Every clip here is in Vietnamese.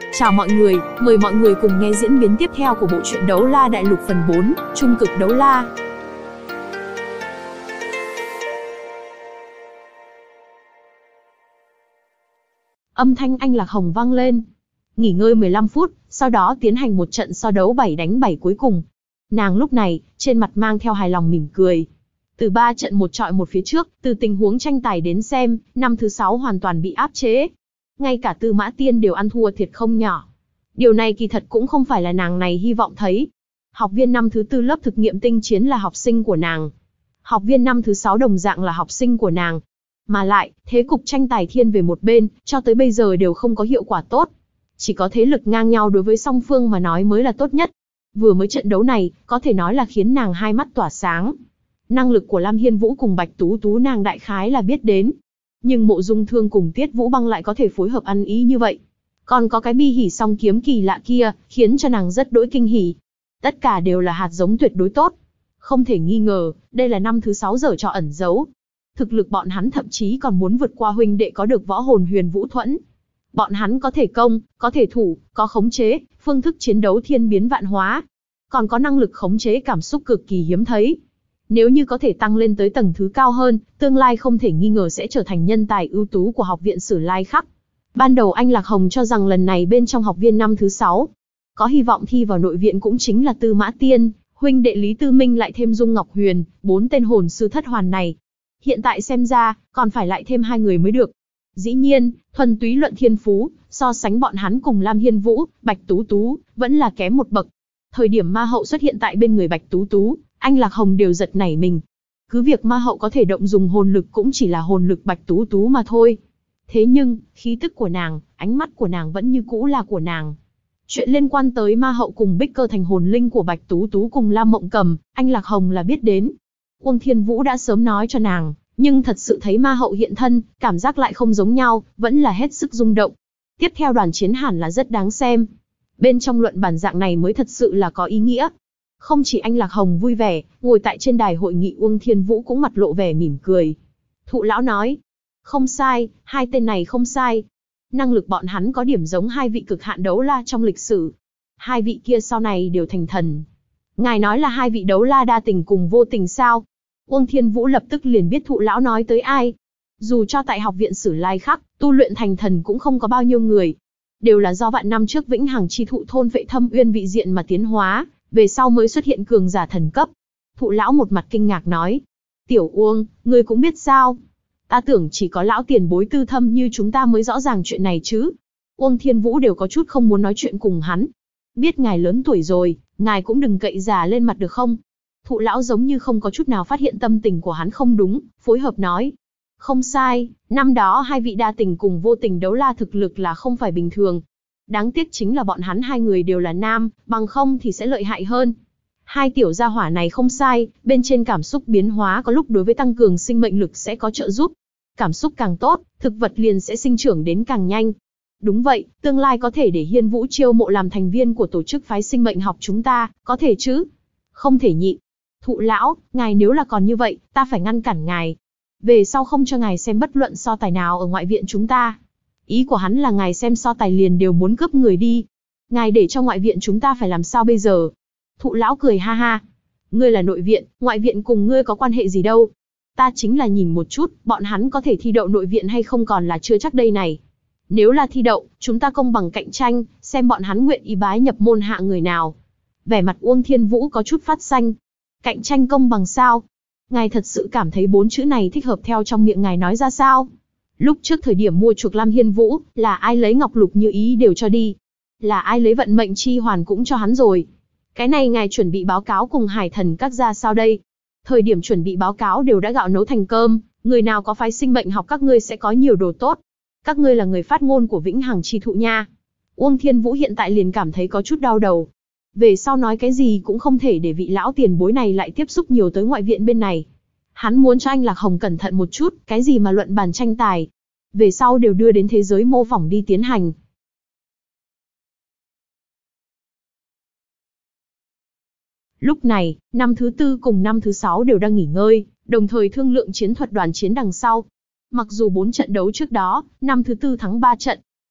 Chào mọi người, mời mọi người cùng nghe diễn biến tiếp theo của bộ truyện Đấu La Đại Lục phần 4, Trung cực đấu la. Âm thanh Anh Lạc Hồng vang lên. Nghỉ ngơi 15 phút, sau đó tiến hành một trận so đấu 7 đánh 7 cuối cùng. Nàng lúc này, trên mặt mang theo hài lòng mỉm cười. Từ 3 trận một chọi một phía trước, từ tình huống tranh tài đến xem, năm thứ 6 hoàn toàn bị áp chế. Ngay cả Tư Mã Tiên đều ăn thua thiệt không nhỏ. Điều này kỳ thật cũng không phải là nàng này hy vọng thấy. Học viên năm thứ 4 lớp thực nghiệm tinh chiến là học sinh của nàng. Học viên năm thứ 6 đồng dạng là học sinh của nàng. Mà lại, thế cục tranh tài thiên về một bên, cho tới bây giờ đều không có hiệu quả tốt. Chỉ có thế lực ngang nhau đối với song phương mà nói mới là tốt nhất. Vừa mới trận đấu này, có thể nói là khiến nàng hai mắt tỏa sáng. Năng lực của Lam Hiên Vũ cùng Bạch Tú Tú nàng đại khái là biết đến. Nhưng Mộ Dung Thương cùng Tiết Vũ Băng lại có thể phối hợp ăn ý như vậy. Còn có cái bi hỉ song kiếm kỳ lạ kia, khiến cho nàng rất đỗi kinh hỉ. Tất cả đều là hạt giống tuyệt đối tốt. Không thể nghi ngờ, đây là năm thứ 6 giở trò ẩn giấu. Thực lực bọn hắn thậm chí còn muốn vượt qua huynh đệ có được võ hồn Huyền Vũ Thuẫn. Bọn hắn có thể công, có thể thủ, có khống chế, phương thức chiến đấu thiên biến vạn hóa. Còn có năng lực khống chế cảm xúc cực kỳ hiếm thấy. Nếu như có thể tăng lên tới tầng thứ cao hơn, tương lai không thể nghi ngờ sẽ trở thành nhân tài ưu tú của học viện Sử Lai Khắc. Ban đầu Anh Lạc Hồng cho rằng lần này bên trong học viên năm thứ 6, có hy vọng thi vào nội viện cũng chính là Tư Mã Tiên, huynh đệ Lý Tư Minh lại thêm Dung Ngọc Huyền, 4 tên hồn sư thất hoàn này. Hiện tại xem ra, còn phải lại thêm 2 người mới được. Dĩ nhiên, thuần túy luận thiên phú, so sánh bọn hắn cùng Lam Hiên Vũ, Bạch Tú Tú, vẫn là kém một bậc. Thời điểm Ma Hậu xuất hiện tại bên người Bạch Tú Tú, Anh Lạc Hồng đều giật nảy mình. Cứ việc Ma Hậu có thể động dùng hồn lực cũng chỉ là hồn lực Bạch Tú Tú mà thôi. Thế nhưng, khí tức của nàng, ánh mắt của nàng vẫn như cũ là của nàng. Chuyện liên quan tới Ma Hậu cùng Bích Cơ thành hồn linh của Bạch Tú Tú cùng Lam Mộng Cầm, Anh Lạc Hồng là biết đến. Uông Thiên Vũ đã sớm nói cho nàng, nhưng thật sự thấy Ma Hậu hiện thân, cảm giác lại không giống nhau, vẫn là hết sức rung động. Tiếp theo đoàn chiến hẳn là rất đáng xem. Bên trong luận bản dạng này mới thật sự là có ý nghĩa. Không chỉ Anh Lạc Hồng vui vẻ, ngồi tại trên đài hội nghị Uông Thiên Vũ cũng mặt lộ vẻ mỉm cười. Thụ lão nói, không sai, hai tên này không sai. Năng lực bọn hắn có điểm giống hai vị cực hạn đấu la trong lịch sử. Hai vị kia sau này đều thành thần. Ngài nói là hai vị đấu la đa tình cùng vô tình sao? Uông Thiên Vũ lập tức liền biết thụ lão nói tới ai. Dù cho tại học viện Sử Lai Khắc, tu luyện thành thần cũng không có bao nhiêu người. Đều là do vạn năm trước vĩnh hằng chi thụ thôn vệ thâm uyên vị diện mà tiến hóa, về sau mới xuất hiện cường giả thần cấp. Thụ lão một mặt kinh ngạc nói. Tiểu Uông, ngươi cũng biết sao? Ta tưởng chỉ có lão tiền bối tư thâm như chúng ta mới rõ ràng chuyện này chứ. Uông Thiên Vũ đều có chút không muốn nói chuyện cùng hắn. Biết ngài lớn tuổi rồi, ngài cũng đừng cậy già lên mặt được không? Thụ lão giống như không có chút nào phát hiện tâm tình của hắn không đúng, phối hợp nói. Không sai, năm đó hai vị đa tình cùng vô tình đấu la thực lực là không phải bình thường. Đáng tiếc chính là bọn hắn hai người đều là nam, bằng không thì sẽ lợi hại hơn. Hai tiểu gia hỏa này không sai, bên trên cảm xúc biến hóa có lúc đối với tăng cường sinh mệnh lực sẽ có trợ giúp. Cảm xúc càng tốt, thực vật liền sẽ sinh trưởng đến càng nhanh. Đúng vậy, tương lai có thể để Hiên Vũ chiêu mộ làm thành viên của tổ chức phái sinh mệnh học chúng ta, có thể chứ? Không thể nhịn. Thụ lão, ngài nếu là còn như vậy, ta phải ngăn cản ngài. Về sau không cho ngài xem bất luận so tài nào ở ngoại viện chúng ta. Ý của hắn là ngài xem so tài liền đều muốn cướp người đi. Ngài để cho ngoại viện chúng ta phải làm sao bây giờ? Thụ lão cười ha ha. Ngươi là nội viện, ngoại viện cùng ngươi có quan hệ gì đâu. Ta chính là nhìn một chút, bọn hắn có thể thi đậu nội viện hay không còn là chưa chắc đây này. Nếu là thi đậu, chúng ta công bằng cạnh tranh, xem bọn hắn nguyện ý bái nhập môn hạ người nào. Vẻ mặt Uông Thiên Vũ có chút phát xanh. Cạnh tranh công bằng sao? Ngài thật sự cảm thấy 4 chữ này thích hợp theo trong miệng ngài nói ra sao? Lúc trước thời điểm mua chuộc Lam Hiên Vũ, là ai lấy ngọc lục như ý đều cho đi. Là ai lấy vận mệnh chi hoàn cũng cho hắn rồi. Cái này ngài chuẩn bị báo cáo cùng Hải Thần các gia sao đây? Thời điểm chuẩn bị báo cáo đều đã gạo nấu thành cơm, người nào có phái sinh mệnh học các ngươi sẽ có nhiều đồ tốt. Các ngươi là người phát ngôn của vĩnh hằng chi thụ nha. Uông Thiên Vũ hiện tại liền cảm thấy có chút đau đầu. Về sau nói cái gì cũng không thể để vị lão tiền bối này lại tiếp xúc nhiều tới ngoại viện bên này. Hắn muốn cho Anh Lạc Hồng cẩn thận một chút, cái gì mà luận bàn tranh tài. Về sau đều đưa đến thế giới mô phỏng đi tiến hành. Lúc này, năm thứ 4 cùng năm thứ 6 đều đang nghỉ ngơi, đồng thời thương lượng chiến thuật đoàn chiến đằng sau. Mặc dù 4 trận đấu trước đó, năm thứ 4 thắng 3 trận.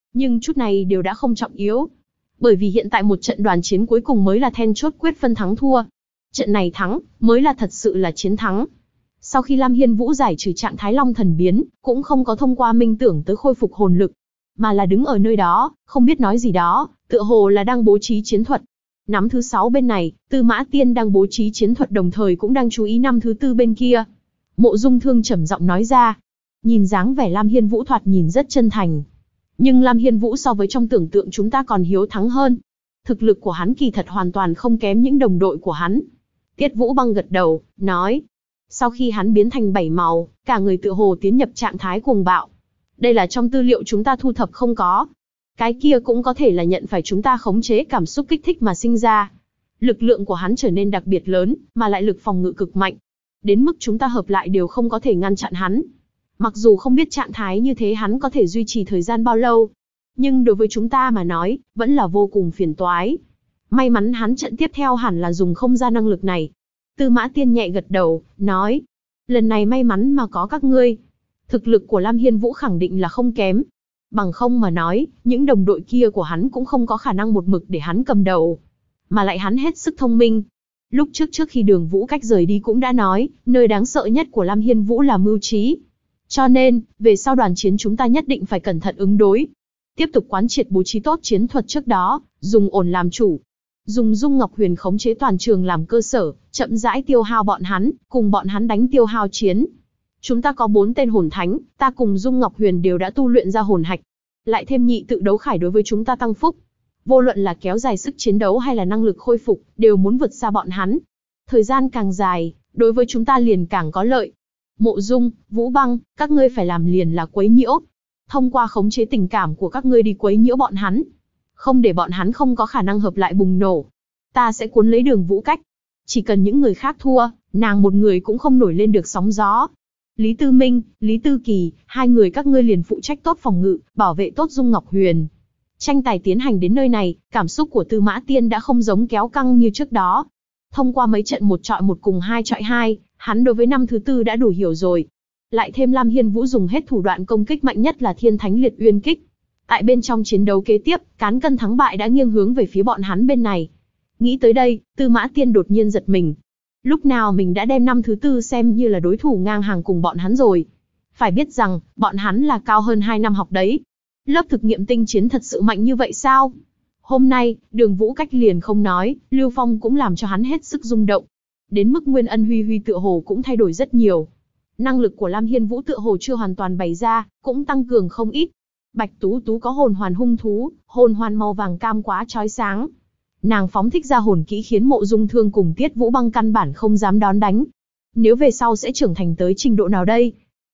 Nhưng chút này đều đã không trọng yếu. Bởi vì hiện tại một trận đoàn chiến cuối cùng mới là then chốt quyết phân thắng thua. Trận này thắng, mới là thật sự là chiến thắng. Sau khi Lam Hiên Vũ giải trừ trạng thái long thần biến, cũng không có thông qua minh tưởng tới khôi phục hồn lực, mà là đứng ở nơi đó, không biết nói gì đó, tựa hồ là đang bố trí chiến thuật. Nắm thứ 6 bên này, Tư Mã Tiên đang bố trí chiến thuật đồng thời cũng đang chú ý năm thứ 4 bên kia. Mộ Dung Thương trầm giọng nói ra. Nhìn dáng vẻ Lam Hiên Vũ thoạt nhìn rất chân thành. Nhưng Lam Hiên Vũ so với trong tưởng tượng chúng ta còn hiếu thắng hơn. Thực lực của hắn kỳ thật hoàn toàn không kém những đồng đội của hắn. Tiết Vũ Băng gật đầu, nói. Sau khi hắn biến thành 7 màu, cả người tựa hồ tiến nhập trạng thái cuồng bạo. Đây là trong tư liệu chúng ta thu thập không có. Cái kia cũng có thể là nhận phải chúng ta khống chế cảm xúc kích thích mà sinh ra. Lực lượng của hắn trở nên đặc biệt lớn, mà lại lực phòng ngự cực mạnh. Đến mức chúng ta hợp lại đều không có thể ngăn chặn hắn. Mặc dù không biết trạng thái như thế hắn có thể duy trì thời gian bao lâu. Nhưng đối với chúng ta mà nói, vẫn là vô cùng phiền toái. May mắn hắn trận tiếp theo hẳn là dùng không gian năng lực này. Tư Mã Tiên nhẹ gật đầu, nói. Lần này may mắn mà có các ngươi. Thực lực của Lam Hiên Vũ khẳng định là không kém. Bằng không mà nói, những đồng đội kia của hắn cũng không có khả năng một mực để hắn cầm đầu. Mà lại hắn hết sức thông minh. Lúc trước khi Đường Vũ Cách rời đi cũng đã nói, nơi đáng sợ nhất của Lam Hiên Vũ là mưu trí. Cho nên, về sau đoàn chiến chúng ta nhất định phải cẩn thận ứng đối. Tiếp tục quán triệt bố trí tốt chiến thuật trước đó, dùng ổn làm chủ. Dùng Dung Ngọc Huyền khống chế toàn trường làm cơ sở, chậm rãi tiêu hao bọn hắn, cùng bọn hắn đánh tiêu hao chiến. Chúng ta có 4 tên hồn thánh, ta cùng Dung Ngọc Huyền đều đã tu luyện ra hồn hạch. Lại thêm nhị tự đấu khải đối với chúng ta tăng phúc. Vô luận là kéo dài sức chiến đấu hay là năng lực khôi phục, đều muốn vượt xa bọn hắn. Thời gian càng dài, đối với chúng ta liền càng có lợi. Mộ Dung, Vũ Băng, các ngươi phải làm liền là quấy nhiễu. Thông qua khống chế tình cảm của các ngươi đi quấy nhiễu bọn hắn. Không để bọn hắn không có khả năng hợp lại bùng nổ. Ta sẽ cuốn lấy Đường Vũ Cách. Chỉ cần những người khác thua, nàng một người cũng không nổi lên được sóng gió. Lý Tư Minh, Lý Tư Kỳ, hai người các ngươi liền phụ trách tốt phòng ngự, bảo vệ tốt Dung Ngọc Huyền. Tranh tài tiến hành đến nơi này, cảm xúc của Tư Mã Tiên đã không giống kéo căng như trước đó. Thông qua mấy trận 1 chọi 1 cùng 2 chọi 2, hắn đối với năm thứ 4 đã đủ hiểu rồi. Lại thêm Lam Hiên Vũ dùng hết thủ đoạn công kích mạnh nhất là Thiên Thánh Liệt Uyên Kích. Tại bên trong chiến đấu kế tiếp, cán cân thắng bại đã nghiêng hướng về phía bọn hắn bên này. Nghĩ tới đây, Tư Mã Tiên đột nhiên giật mình. Lúc nào mình đã đem năm thứ 4 xem như là đối thủ ngang hàng cùng bọn hắn rồi. Phải biết rằng, bọn hắn là cao hơn 2 năm học đấy. Lớp thực nghiệm tinh chiến thật sự mạnh như vậy sao? Hôm nay, Đường Vũ Cách liền không nói, Lưu Phong cũng làm cho hắn hết sức rung động. Đến mức Nguyên Ân Huy Huy tựa hồ cũng thay đổi rất nhiều. Năng lực của Lam Hiên Vũ tựa hồ chưa hoàn toàn bày ra, cũng tăng cường không ít. Bạch Tú Tú có hồn hoàn hung thú, hồn hoàn màu vàng cam quá chói sáng. Nàng phóng thích ra hồn kỹ khiến Mộ Dung Thương cùng Tiết Vũ Băng căn bản không dám đón đánh. Nếu về sau sẽ trưởng thành tới trình độ nào đây?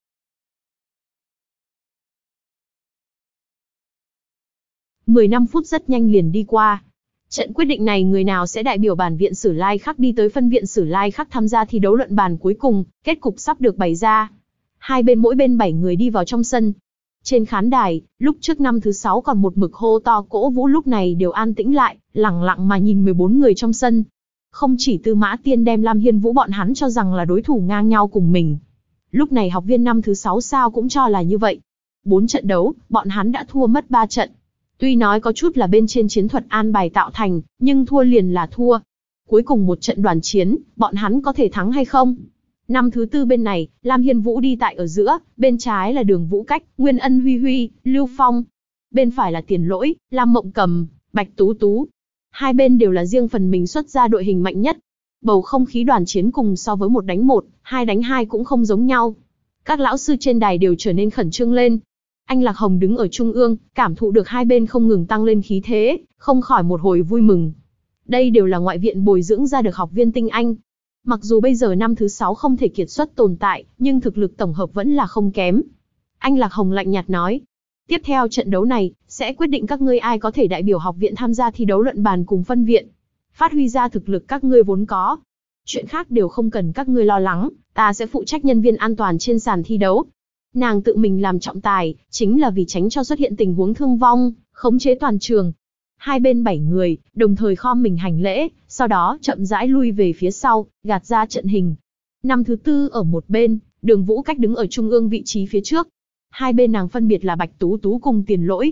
15 phút rất nhanh liền đi qua. Trận quyết định này người nào sẽ đại biểu bản viện Sử Lai Khắc đi tới phân viện Sử Lai Khắc tham gia thi đấu luận bàn cuối cùng, kết cục sắp được bày ra. Hai bên mỗi bên 7 người đi vào trong sân. Trên khán đài, lúc trước năm thứ 6 còn một mực hô to cổ vũ lúc này đều an tĩnh lại, lặng lặng mà nhìn 14 người trong sân. Không chỉ Tư Mã Tiên đem Lam Hiên Vũ bọn hắn cho rằng là đối thủ ngang nhau cùng mình. Lúc này học viên năm thứ 6 sao cũng cho là như vậy. 4 trận đấu, bọn hắn đã thua mất 3 trận. Tuy nói có chút là bên trên chiến thuật an bài tạo thành, nhưng thua liền là thua. Cuối cùng một trận đoàn chiến, bọn hắn có thể thắng hay không? Năm thứ 4 bên này, Lam Hiên Vũ đi tại ở giữa, bên trái là Đường Vũ Cách, Nguyên Ân Huy Huy, Lưu Phong. Bên phải là Tiền Lỗi, Lam Mộng Cầm, Bạch Tú Tú. Hai bên đều là riêng phần mình xuất ra đội hình mạnh nhất. Bầu không khí đoàn chiến cùng so với 1 đánh 1, 2 đánh 2 cũng không giống nhau. Các lão sư trên đài đều trở nên khẩn trương lên. Anh Lạc Hồng đứng ở trung ương, cảm thụ được hai bên không ngừng tăng lên khí thế, không khỏi một hồi vui mừng. Đây đều là ngoại viện bồi dưỡng ra được học viên tinh anh. Mặc dù bây giờ năm thứ 6 không thể kiệt xuất tồn tại, nhưng thực lực tổng hợp vẫn là không kém. Anh Lạc Hồng lạnh nhạt nói. Tiếp theo trận đấu này, sẽ quyết định các ngươi ai có thể đại biểu học viện tham gia thi đấu luận bàn cùng phân viện. Phát huy ra thực lực các ngươi vốn có. Chuyện khác đều không cần các ngươi lo lắng, ta sẽ phụ trách nhân viên an toàn trên sàn thi đấu. Nàng tự mình làm trọng tài, chính là vì tránh cho xuất hiện tình huống thương vong, khống chế toàn trường. Hai bên 7 người, đồng thời khom mình hành lễ, sau đó chậm rãi lui về phía sau, gạt ra trận hình. Năm thứ 4 ở một bên, Đường Vũ Cách đứng ở trung ương vị trí phía trước. Hai bên nàng phân biệt là Bạch Tú Tú cùng Tiền Lỗi.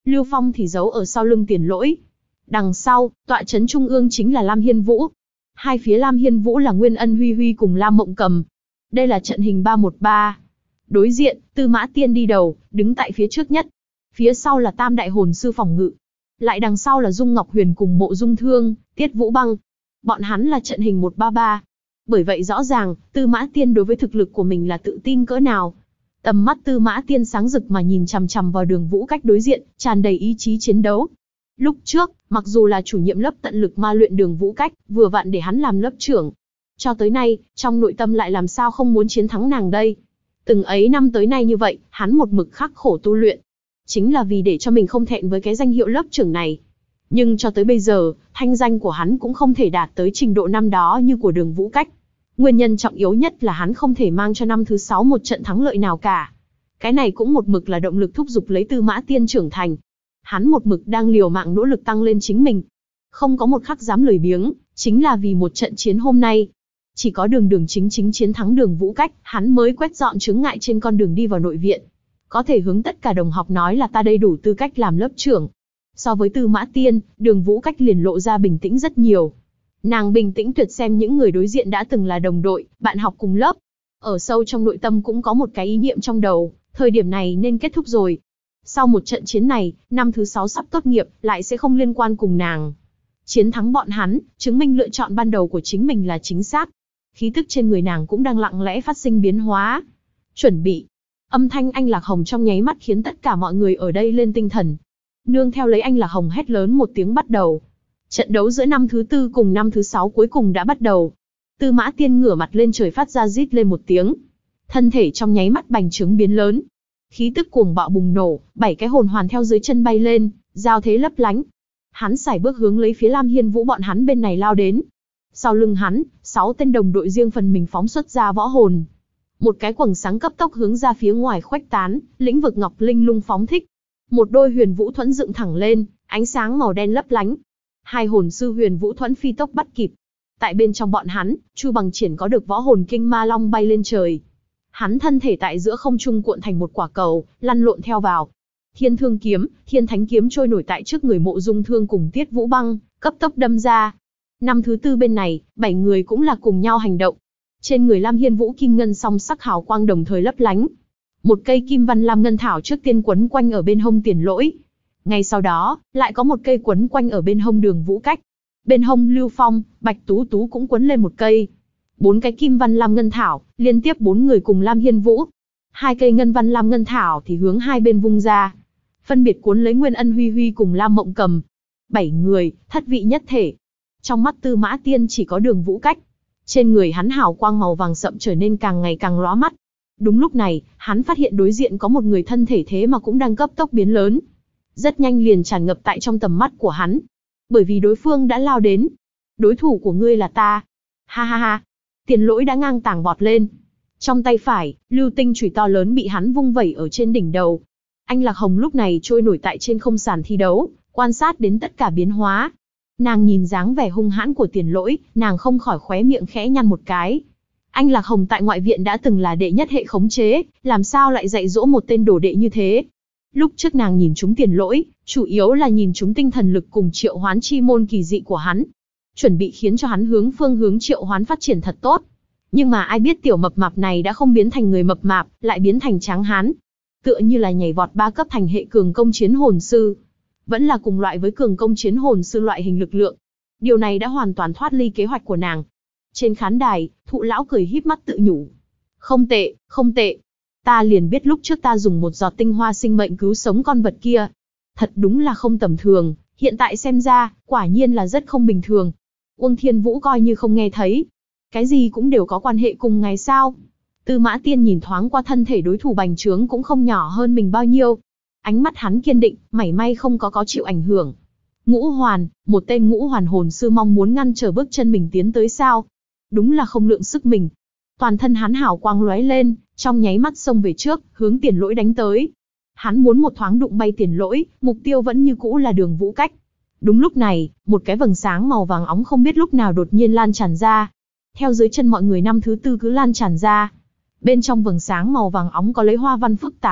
Lưu Phong thì giấu ở sau lưng Tiền Lỗi. Đằng sau, tọa trấn trung ương chính là Lam Hiên Vũ. Hai phía Lam Hiên Vũ là Nguyên Ân Huy Huy cùng Lam Mộng Cầm. Đây là trận hình 3-1-3. Đối diện, Tư Mã Tiên đi đầu, đứng tại phía trước nhất. Phía sau là Tam Đại Hồn Sư phòng ngự. Lại đằng sau là Dung Ngọc Huyền cùng Mộ Dung Thương, Tiết Vũ Băng. Bọn hắn là trận hình 1-3-3. Bởi vậy rõ ràng, Tư Mã Tiên đối với thực lực của mình là tự tin cỡ nào. Tầm mắt Tư Mã Tiên sáng rực mà nhìn chằm chằm vào Đường Vũ Cách đối diện, tràn đầy ý chí chiến đấu. Lúc trước, mặc dù là chủ nhiệm lớp tận lực ma luyện Đường Vũ Cách, vừa vặn để hắn làm lớp trưởng. Cho tới nay, trong nội tâm lại làm sao không muốn chiến thắng nàng đây. Từng ấy năm tới nay như vậy, hắn một mực khắc khổ tu luyện. Chính là vì để cho mình không thẹn với cái danh hiệu lớp trưởng này. Nhưng cho tới bây giờ, thanh danh của hắn cũng không thể đạt tới trình độ năm đó như của Đường Vũ Cách. Nguyên nhân trọng yếu nhất là hắn không thể mang cho năm thứ 6 một trận thắng lợi nào cả. Cái này cũng một mực là động lực thúc giục lấy Tư Mã Tiên trưởng thành. Hắn một mực đang liều mạng nỗ lực tăng lên chính mình. Không có một khắc dám lười biếng, chính là vì một trận chiến hôm nay. Chỉ có đường chính chiến thắng Đường Vũ Cách, hắn mới quét dọn chướng ngại trên con đường đi vào nội viện. Có thể hướng tất cả đồng học nói là ta đây đủ tư cách làm lớp trưởng. So với Tư Mã Tiên, Đường Vũ Cách liền lộ ra bình tĩnh rất nhiều. Nàng bình tĩnh tuyệt xem những người đối diện đã từng là đồng đội, bạn học cùng lớp. Ở sâu trong nội tâm cũng có một cái ý niệm trong đầu, thời điểm này nên kết thúc rồi. Sau một trận chiến này, năm thứ 6 sắp tốt nghiệp, lại sẽ không liên quan cùng nàng. Chiến thắng bọn hắn, chứng minh lựa chọn ban đầu của chính mình là chính xác. Khí tức trên người nàng cũng đang lặng lẽ phát sinh biến hóa. Chuẩn bị. Âm thanh Anh Lạc Hồng trong nháy mắt khiến tất cả mọi người ở đây lên tinh thần. Nương theo lấy Anh Lạc Hồng hét lớn một tiếng bắt đầu. Trận đấu giữa năm thứ 4 cùng năm thứ 6 cuối cùng đã bắt đầu. Tư Mã Tiên ngửa mặt lên trời phát ra rít lên một tiếng. Thân thể trong nháy mắt bành trướng biến lớn. Khí tức cuồng bạo bùng nổ, 7 cái hồn hoàn theo dưới chân bay lên, giao thế lấp lánh. Hắn sải bước hướng lấy phía Lam Hiên Vũ bọn hắn bên này lao đến. Sau lưng hắn, 6 tên đồng đội riêng phần mình phóng xuất ra võ hồn. Một cái quầng sáng cấp tốc hướng ra phía ngoài khuếch tán, lĩnh vực ngọc linh lung phóng thích. Một đôi huyền vũ thuẫn dựng thẳng lên, ánh sáng màu đen lấp lánh. Hai hồn sư huyền vũ thuẫn phi tốc bắt kịp. Tại bên trong bọn hắn, Chu Bằng Triển có được võ hồn kinh ma long bay lên trời. Hắn thân thể tại giữa không trung cuộn thành một quả cầu, lăn lộn theo vào. Thiên Thương kiếm, Thiên Thánh kiếm trôi nổi tại trước người Mộ Dung Thương cùng Tiết Vũ Băng, cấp tốc đâm ra. Năm thứ 4 bên này, 7 người cũng là cùng nhau hành động. Trên người Lam Hiên Vũ kim ngân song sắc hào quang đồng thời lấp lánh. Một cây kim văn lam ngân thảo trước tiên quấn quanh ở bên hông Tiền Lỗi. Ngay sau đó, lại có một cây quấn quanh ở bên hông Đường Vũ Cách. Bên hông Lưu Phong, Bạch Tú Tú cũng quấn lên một cây. 4 cái kim văn lam ngân thảo, liên tiếp 4 người cùng Lam Hiên Vũ. 2 cây ngân văn lam ngân thảo thì hướng hai bên vung ra. Phân biệt cuốn lấy Nguyên Ân Huy Huy cùng Lam Mộng Cầm. 7 người, thất vị nhất thể. Trong mắt Tư Mã Tiên chỉ có Đường Vũ Cách. Trên người hắn hào quang màu vàng sậm trở nên càng ngày càng lóa mắt. Đúng lúc này, hắn phát hiện đối diện có một người thân thể thế mà cũng đang cấp tốc biến lớn. Rất nhanh liền tràn ngập tại trong tầm mắt của hắn. Bởi vì đối phương đã lao đến. Đối thủ của ngươi là ta. Ha ha ha. Tiền Lỗi đã ngang tàng vọt lên. Trong tay phải, lưu tinh chùy to lớn bị hắn vung vẩy ở trên đỉnh đầu. Anh Lạc Hồng lúc này trôi nổi tại trên không sàn thi đấu, quan sát đến tất cả biến hóa. Nàng nhìn dáng vẻ hung hãn của Tiền Lỗi, nàng không khỏi khóe miệng khẽ nhăn một cái. Anh Lạc Hồng tại ngoại viện đã từng là đệ nhất hệ khống chế, làm sao lại dạy dỗ một tên đồ đệ như thế? Lúc trước nàng nhìn chúng Tiền Lỗi, chủ yếu là nhìn chúng tinh thần lực cùng triệu hoán chi môn kỳ dị của hắn. Chuẩn bị khiến cho hắn phương hướng triệu hoán phát triển thật tốt. Nhưng mà ai biết tiểu mập mạp này đã không biến thành người mập mạp, lại biến thành tráng hán. Tựa như là nhảy vọt 3 cấp thành hệ cường công chiến hồn sư. Vẫn là cùng loại với cường công chiến hồn sư loại hình lực lượng. Điều này đã hoàn toàn thoát ly kế hoạch của nàng. Trên khán đài, Thụ lão cười híp mắt tự nhủ. Không tệ, không tệ. Ta liền biết lúc trước ta dùng một giọt tinh hoa sinh mệnh cứu sống con vật kia. Thật đúng là không tầm thường, hiện tại xem ra, quả nhiên là rất không bình thường. Uông Thiên Vũ coi như không nghe thấy. Cái gì cũng đều có quan hệ cùng ngài sao. Tư Mã Tiên nhìn thoáng qua thân thể đối thủ bành trướng cũng không nhỏ hơn mình bao nhiêu. Ánh mắt hắn kiên định, mảy may không có chịu ảnh hưởng. Ngũ hoàn, một tên ngũ hoàn hồn sư mong muốn ngăn trở bước chân mình tiến tới sao. Đúng là không lượng sức mình. Toàn thân hắn hào quang lóe lên, trong nháy mắt xông về trước, hướng Tiền Lỗi đánh tới. Hắn muốn một thoáng đụng bay Tiền Lỗi, mục tiêu vẫn như cũ là Đường Vũ Cách. Đúng lúc này, một cái vầng sáng màu vàng óng không biết lúc nào đột nhiên lan tràn ra. Theo dưới chân mọi người năm thứ 4 cứ lan tràn ra. Bên trong vầng sáng màu vàng óng có lấy hoa văn phức tạp.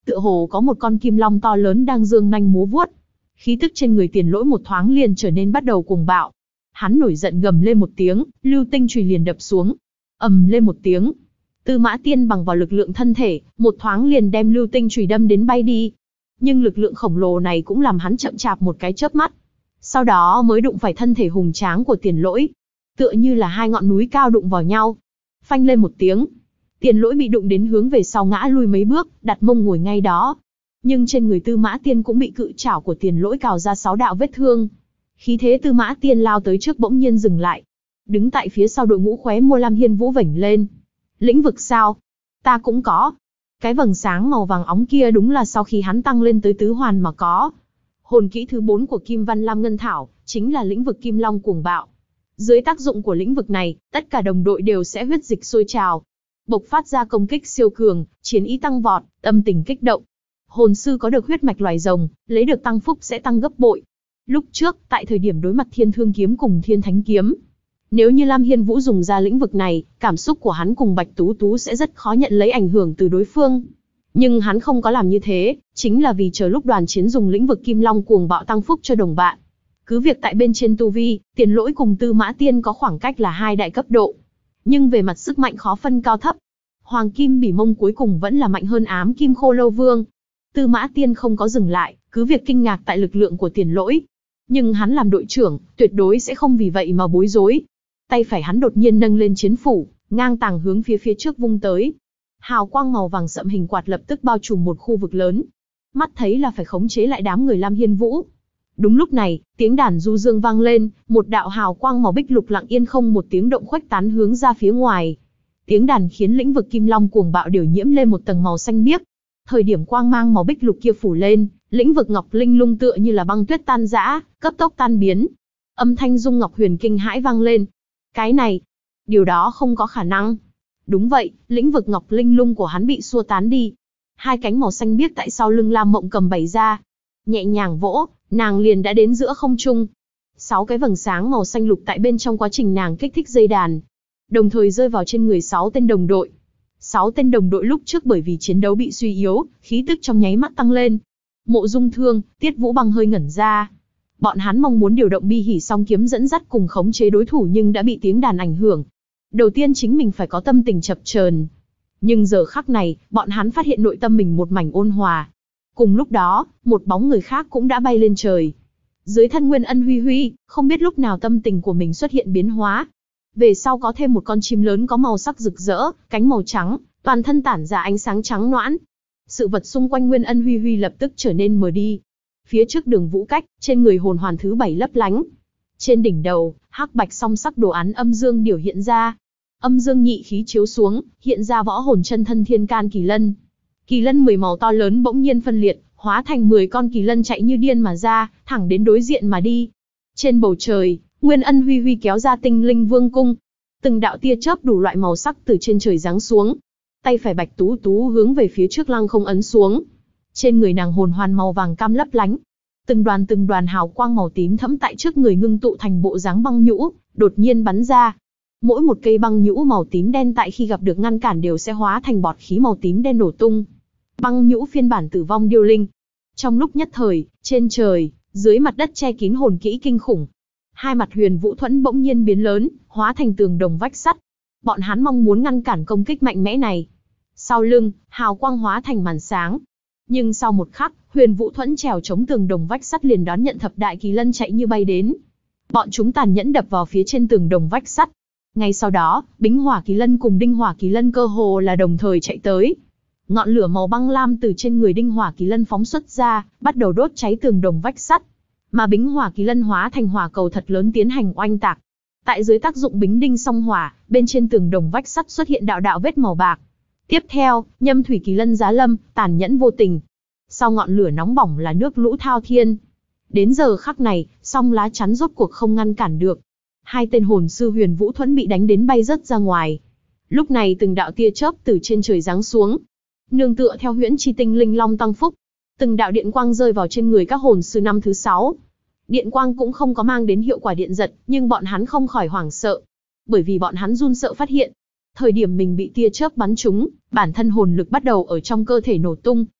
Tựa hồ có một con kim long to lớn đang giương nanh múa vuốt. Khí tức trên người Tiền Lỗi một thoáng liền trở nên bắt đầu cuồng bạo. Hắn nổi giận gầm lên một tiếng, lưu tinh chùy liền đập xuống. Ầm lên một tiếng. Tư Mã Tiên bằng vào lực lượng thân thể, một thoáng liền đem lưu tinh chùy đâm đến bay đi. Nhưng lực lượng khổng lồ này cũng làm hắn chậm chạp một cái chớp mắt. Sau đó mới đụng phải thân thể hùng tráng của Tiền Lỗi. Tựa như là hai ngọn núi cao đụng vào nhau. Phanh lên một tiếng. Tiền Lỗi bị đụng đến hướng về sau ngã lui mấy bước, đặt mông ngồi ngay đó. Nhưng trên người Tư Mã Tiên cũng bị cự chảo của Tiền Lỗi cào ra 6 đạo vết thương. Khí thế Tư Mã Tiên lao tới trước bỗng nhiên dừng lại. Đứng tại phía sau đội ngũ khóe môi Lam Hiên Vũ vểnh lên. Lĩnh vực sao? Ta cũng có. Cái vầng sáng màu vàng óng kia đúng là sau khi hắn tăng lên tới tứ hoàn mà có. Hồn kỹ thứ 4 của Kim Văn Lam Ngân Thảo, chính là lĩnh vực Kim Long cuồng bạo. Dưới tác dụng của lĩnh vực này, tất cả đồng đội đều sẽ huyết dịch sôi trào. Bộc phát ra công kích siêu cường, chiến ý tăng vọt, tâm tình kích động. Hồn sư có được huyết mạch loài rồng, lấy được tăng phúc sẽ tăng gấp bội. Lúc trước, tại thời điểm đối mặt Thiên Thương Kiếm cùng Thiên Thánh Kiếm, nếu như Lam Hiên Vũ dùng ra lĩnh vực này, cảm xúc của hắn cùng Bạch Tú Tú sẽ rất khó nhận lấy ảnh hưởng từ đối phương. Nhưng hắn không có làm như thế, chính là vì chờ lúc đoàn chiến dùng lĩnh vực Kim Long cuồng bạo tăng phúc cho đồng bạn. Cứ việc tại bên trên tu vi, Tiền Lỗi cùng Tư Mã Tiên có khoảng cách là 2 đại cấp độ. Nhưng về mặt sức mạnh khó phân cao thấp. Hoàng Kim Bỉ Mông cuối cùng vẫn là mạnh hơn Ám Kim Khô Lâu Vương. Tư Mã Tiên không có dừng lại, cứ việc kinh ngạc tại lực lượng của Tiền Lỗi. Nhưng hắn làm đội trưởng, tuyệt đối sẽ không vì vậy mà bối rối. Tay phải hắn đột nhiên nâng lên chiến phủ, ngang tàng hướng phía trước vung tới. Hào quang màu vàng sậm hình quạt lập tức bao trùm một khu vực lớn. Mắt thấy là phải khống chế lại đám người Lam Hiên Vũ. Đúng lúc này, tiếng đàn du dương vang lên, một đạo hào quang màu bích lục lặng yên không một tiếng động khuếch tán hướng ra phía ngoài. Tiếng đàn khiến lĩnh vực Kim Long cuồng bạo điều nhiễm lên một tầng màu xanh biếc. Thời điểm quang mang màu bích lục kia phủ lên, lĩnh vực Ngọc Linh Lung tựa như là băng tuyết tan rã, cấp tốc tan biến. Âm thanh Dung Ngọc Huyền kinh hãi vang lên. Cái này, điều đó không có khả năng. Đúng vậy, lĩnh vực Ngọc Linh Lung của hắn bị xua tán đi. Hai cánh màu xanh biếc tại sau lưng Lam Mộng Cầm bày ra. Nhẹ nhàng vỗ, nàng liền đã đến giữa không trung. 6 cái vầng sáng màu xanh lục tại bên trong quá trình nàng kích thích dây đàn, đồng thời rơi vào trên người 6 tên đồng đội. 6 tên đồng đội lúc trước bởi vì chiến đấu bị suy yếu, khí tức trong nháy mắt tăng lên. Mộ Dung Thương, Tiết Vũ Băng hơi ngẩn ra. Bọn hắn mong muốn điều động Bi Hỉ Song Kiếm dẫn dắt cùng khống chế đối thủ nhưng đã bị tiếng đàn ảnh hưởng. Đầu tiên chính mình phải có tâm tình chập chờn. Nhưng giờ khắc này, bọn hắn phát hiện nội tâm mình một mảnh ôn hòa. Cùng lúc đó, một bóng người khác cũng đã bay lên trời. Dưới thân Nguyên Ân Huy Huy, không biết lúc nào tâm tình của mình xuất hiện biến hóa. Về sau có thêm một con chim lớn có màu sắc rực rỡ, cánh màu trắng, toàn thân tản ra ánh sáng trắng nõn. Sự vật xung quanh Nguyên Ân Huy Huy lập tức trở nên mờ đi. Phía trước Đường Vũ Cách, trên người hồn hoàn thứ 7 lấp lánh. Trên đỉnh đầu, hắc bạch song sắc đồ án âm dương điểu hiện ra. Âm dương nhị khí chiếu xuống, hiện ra võ hồn chân thân Thiên Can Kỳ Lân. Kỳ lân 10 màu to lớn bỗng nhiên phân liệt, hóa thành 10 con kỳ lân chạy như điên mà ra, thẳng đến đối diện mà đi. Trên bầu trời, Nguyên Ân Huy Huy kéo ra Tinh Linh Vương cung. Từng đạo tia chớp đủ loại màu sắc từ trên trời giáng xuống. Tay phải Bạch Tú Tú hướng về phía trước lăng không ấn xuống. Trên người nàng hồn hoàn màu vàng cam lấp lánh. Từng đoàn hào quang màu tím thẫm tại trước người ngưng tụ thành bộ dáng băng nhũ, đột nhiên bắn ra. Mỗi một cây băng nhũ màu tím đen tại khi gặp được ngăn cản đều sẽ hóa thành bọt khí màu tím đen nổ tung. Băng nhũ phiên bản tử vong điêu linh. Trong lúc nhất thời, trên trời, dưới mặt đất che kín hồn kỹ kinh khủng. Hai mặt Huyền Vũ Thuẫn bỗng nhiên biến lớn, hóa thành tường đồng vách sắt. Bọn hắn mong muốn ngăn cản công kích mạnh mẽ này. Sau lưng, hào quang hóa thành màn sáng. Nhưng sau một khắc, Huyền Vũ Thuẫn trèo chống tường đồng vách sắt liền đón nhận thập đại kỳ lân chạy như bay đến. Bọn chúng tàn nhẫn đập vào phía trên tường đồng vách sắt. Ngay sau đó, Bính Hỏa Kỳ Lân cùng Đinh Hỏa Kỳ Lân cơ hồ là đồng thời chạy tới. Ngọn lửa màu băng lam từ trên người Đinh Hỏa Kỳ Lân phóng xuất ra, bắt đầu đốt cháy tường đồng vách sắt. Mà Bính Hỏa Kỳ Lân hóa thành hỏa cầu thật lớn tiến hành oanh tạc. Tại dưới tác dụng Bính Đinh song hỏa, bên trên tường đồng vách sắt xuất hiện đạo đạo vết màu bạc. Tiếp theo, Nhâm Thủy Kỳ Lân giá lâm, tàn nhẫn vô tình. Sau ngọn lửa nóng bỏng là nước lũ thao thiên. Đến giờ khắc này, song lá chắn rốt cuộc không ngăn cản được. Hai tên hồn sư Huyền Vũ Thuẫn bị đánh đến bay rớt ra ngoài. Lúc này từng đạo tia chớp từ trên trời giáng xuống. Nương tựa theo huyễn chi tinh linh long tăng phúc, từng đạo điện quang rơi vào trên người các hồn sư năm thứ 6. Điện quang cũng không có mang đến hiệu quả điện giật, nhưng bọn hắn không khỏi hoảng sợ. Bởi vì bọn hắn run sợ phát hiện, thời điểm mình bị tia chớp bắn trúng, bản thân hồn lực bắt đầu ở trong cơ thể nổ tung.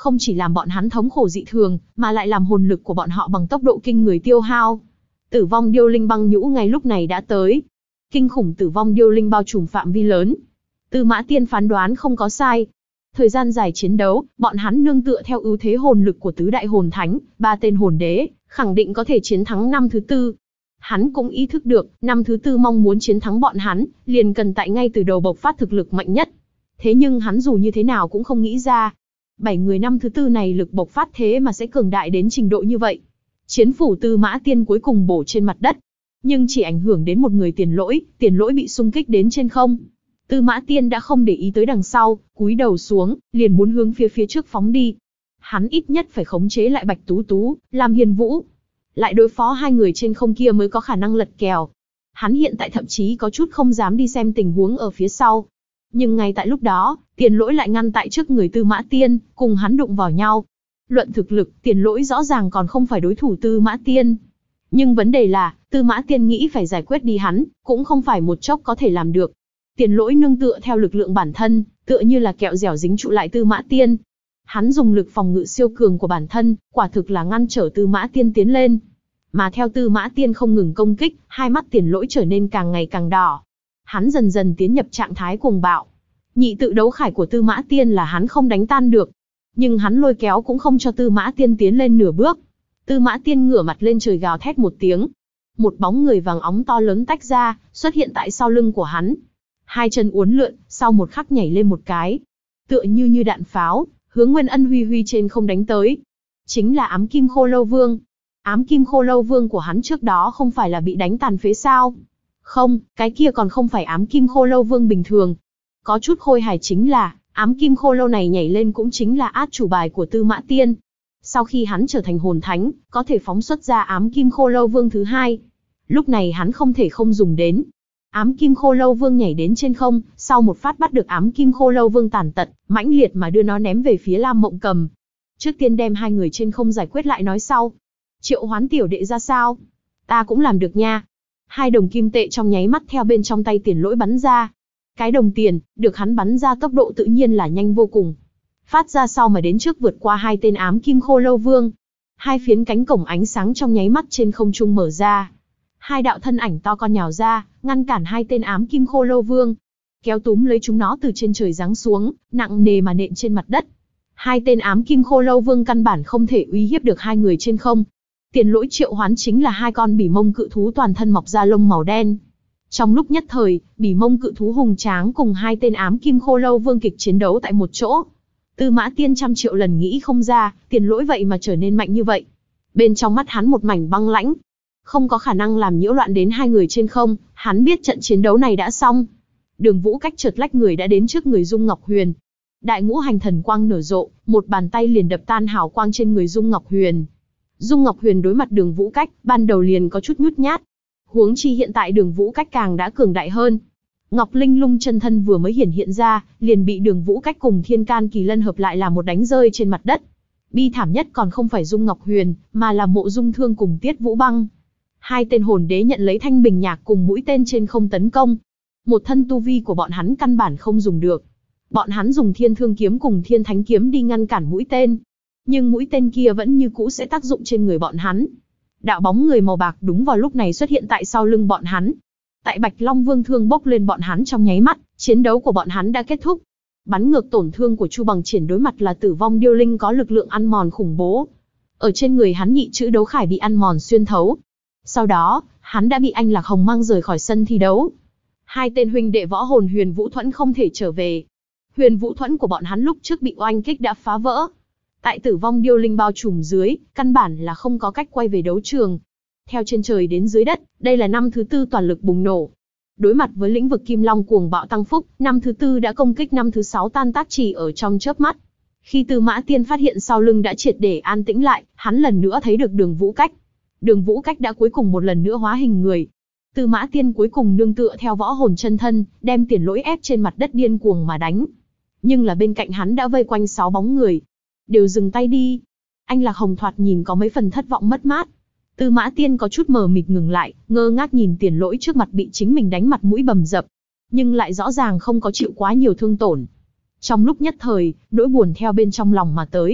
không chỉ làm bọn hắn thống khổ dị thường, mà lại làm hồn lực của bọn họ bằng tốc độ kinh người tiêu hao. Tử vong điêu linh băng nhũ ngay lúc này đã tới. Kinh khủng tử vong điêu linh bao trùm phạm vi lớn. Tư Mã Tiên phán đoán không có sai. Thời gian dài chiến đấu, bọn hắn nương tựa theo ưu thế hồn lực của tứ đại hồn thánh, 3 tên hồn đế, khẳng định có thể chiến thắng năm thứ tư. Hắn cũng ý thức được, năm thứ tư mong muốn chiến thắng bọn hắn, liền cần tại ngay từ đầu bộc phát thực lực mạnh nhất. Thế nhưng hắn dù như thế nào cũng không nghĩ ra, 7 người năm thứ tư này lực bộc phát thế mà sẽ cường đại đến trình độ như vậy. Chiến phủ Tư Mã Tiên cuối cùng bổ trên mặt đất, nhưng chỉ ảnh hưởng đến một người Tiền Lỗi bị xung kích đến trên không. Tư Mã Tiên đã không để ý tới đằng sau, cúi đầu xuống, liền muốn hướng phía trước phóng đi. Hắn ít nhất phải khống chế lại Bạch Tú Tú, Lam Hiên Vũ, lại đối phó hai người trên không kia mới có khả năng lật kèo. Hắn hiện tại thậm chí có chút không dám đi xem tình huống ở phía sau. Nhưng ngay tại lúc đó, Tiền Lỗi lại ngăn tại trước người Tư Mã Tiên, cùng hắn đụng vào nhau. Luận thực lực, Tiền Lỗi rõ ràng còn không phải đối thủ Tư Mã Tiên. Nhưng vấn đề là, Tư Mã Tiên nghĩ phải giải quyết đi hắn, cũng không phải một chốc có thể làm được. Tiền Lỗi nương tựa theo lực lượng bản thân, tựa như là kẹo dẻo dính trụ lại Tư Mã Tiên. Hắn dùng lực phòng ngự siêu cường của bản thân, quả thực là ngăn trở Tư Mã Tiên tiến lên. Mà theo Tư Mã Tiên không ngừng công kích, hai mắt Tiền Lỗi trở nên càng ngày càng đỏ. Hắn dần dần tiến nhập trạng thái cuồng bạo. Nhị tự đấu khải của Tư Mã Tiên là hắn không đánh tan được. Nhưng hắn lôi kéo cũng không cho Tư Mã Tiên tiến lên nửa bước. Tư Mã Tiên ngửa mặt lên trời gào thét một tiếng. Một bóng người vàng óng to lớn tách ra, xuất hiện tại sau lưng của hắn. Hai chân uốn lượn, sau một khắc nhảy lên một cái. Tựa như đạn pháo, hướng Nguyên Ân huy huy trên không đánh tới. Chính là Ám Kim Khô Lâu Vương. Ám Kim Khô Lâu Vương của hắn trước đó không phải là bị đánh tàn phế sao? Không, cái kia còn không phải Ám Kim Khô Lâu Vương bình thường. Có chút khôi hài chính là, Ám Kim Khô Lâu này nhảy lên cũng chính là át chủ bài của Tư Mã Tiên. Sau khi hắn trở thành hồn thánh, có thể phóng xuất ra Ám Kim Khô Lâu Vương thứ hai. Lúc này hắn không thể không dùng đến. Ám Kim Khô Lâu Vương nhảy đến trên không, sau một phát bắt được Ám Kim Khô Lâu Vương tàn tật, mãnh liệt mà đưa nó ném về phía Lam Mộng Cầm. Trước tiên đem hai người trên không giải quyết lại nói sau. Triệu Hoán tiểu đệ ra sao? Ta cũng làm được nha. Hai đồng kim tệ trong nháy mắt theo bên trong tay Tiền Lỗi bắn ra. Cái đồng tiền, được hắn bắn ra tốc độ tự nhiên là nhanh vô cùng. Phát ra sau mà đến trước vượt qua hai tên Ám Kim Khô Lâu Vương. Hai phiến cánh cổng ánh sáng trong nháy mắt trên không trung mở ra. Hai đạo thân ảnh to con nhào ra, ngăn cản hai tên Ám Kim Khô Lâu Vương. Kéo túm lấy chúng nó từ trên trời giáng xuống, nặng nề mà nện trên mặt đất. Hai tên Ám Kim Khô Lâu Vương căn bản không thể uy hiếp được hai người trên không. Tiền Lỗi triệu hoán chính là hai con bỉ mông cự thú toàn thân mọc da lông màu đen. Trong lúc nhất thời, bỉ mông cự thú hùng tráng cùng hai tên Ám Kim Khô Lâu Vương kịch chiến đấu tại một chỗ. Tư Mã Tiên trăm triệu lần nghĩ không ra, Tiền Lỗi vậy mà trở nên mạnh như vậy. Bên trong mắt hắn một mảnh băng lãnh. Không có khả năng làm nhiễu loạn đến hai người trên không, hắn biết trận chiến đấu này đã xong. Đường Vũ Cách chợt lách người đã đến trước người Dung Ngọc Huyền. Đại ngũ hành thần quang nở rộ, một bàn tay liền đập tan hào quang trên người Dung Ngọc Huyền. Dung Ngọc Huyền đối mặt Đường Vũ Cách, ban đầu liền có chút nhút nhát. Huống chi hiện tại Đường Vũ Cách càng đã cường đại hơn. Ngọc Linh Lung chân thân vừa mới hiện ra, liền bị Đường Vũ Cách cùng Thiên Can Kỳ Lân hợp lại là một đánh rơi trên mặt đất. Bi thảm nhất còn không phải Dung Ngọc Huyền, mà là Mộ Dung Thương cùng Tiết Vũ Băng. Hai tên hồn đế nhận lấy thanh bình nhạc cùng mũi tên trên không tấn công. Một thân tu vi của bọn hắn căn bản không dùng được. Bọn hắn dùng Thiên Thương kiếm cùng Thiên Thánh kiếm đi ngăn cản mũi tên. Nhưng mũi tên kia vẫn như cũ sẽ tác dụng trên người bọn hắn. Đạo bóng người màu bạc đúng vào lúc này xuất hiện tại sau lưng bọn hắn. Tại Bạch Long Vương thương bốc lên bọn hắn trong nháy mắt, chiến đấu của bọn hắn đã kết thúc. Bắn ngược tổn thương của Chu Bằng Triển đối mặt là Tử Vong Điêu Linh có lực lượng ăn mòn khủng bố. Ở trên người hắn nhị chữ đấu khải bị ăn mòn xuyên thấu. Sau đó, hắn đã bị Anh Lạc Hồng mang rời khỏi sân thi đấu. Hai tên huynh đệ võ hồn Huyền Vũ Thuẫn không thể trở về. Huyền Vũ Thuẫn của bọn hắn lúc trước bị oanh kích đã phá vỡ. Tại Tử Vong Điêu Linh bao trùm dưới, căn bản là không có cách quay về đấu trường. Theo trên trời đến dưới đất, đây là năm thứ tư toàn lực bùng nổ. Đối mặt với lĩnh vực Kim Long cuồng bạo tăng phúc, năm thứ tư đã công kích năm thứ sáu tan tác chỉ ở trong chớp mắt. Khi Tư Mã Tiên phát hiện sau lưng đã triệt để an tĩnh lại, hắn lần nữa thấy được Đường Vũ Cách. Đường Vũ Cách đã cuối cùng một lần nữa hóa hình người. Tư Mã Tiên cuối cùng nương tựa theo võ hồn chân thân, đem Tiền Lỗi ép trên mặt đất điên cuồng mà đánh. Nhưng là bên cạnh hắn đã vây quanh 6 bóng người. Đều dừng tay đi. Anh Lạc Hồng thoạt nhìn có mấy phần thất vọng mất mát. Tư Mã Tiên có chút mờ mịt ngừng lại, ngơ ngác nhìn Tiền Lỗi trước mặt bị chính mình đánh mặt mũi bầm dập, nhưng lại rõ ràng không có chịu quá nhiều thương tổn. Trong lúc nhất thời, nỗi buồn theo bên trong lòng mà tới,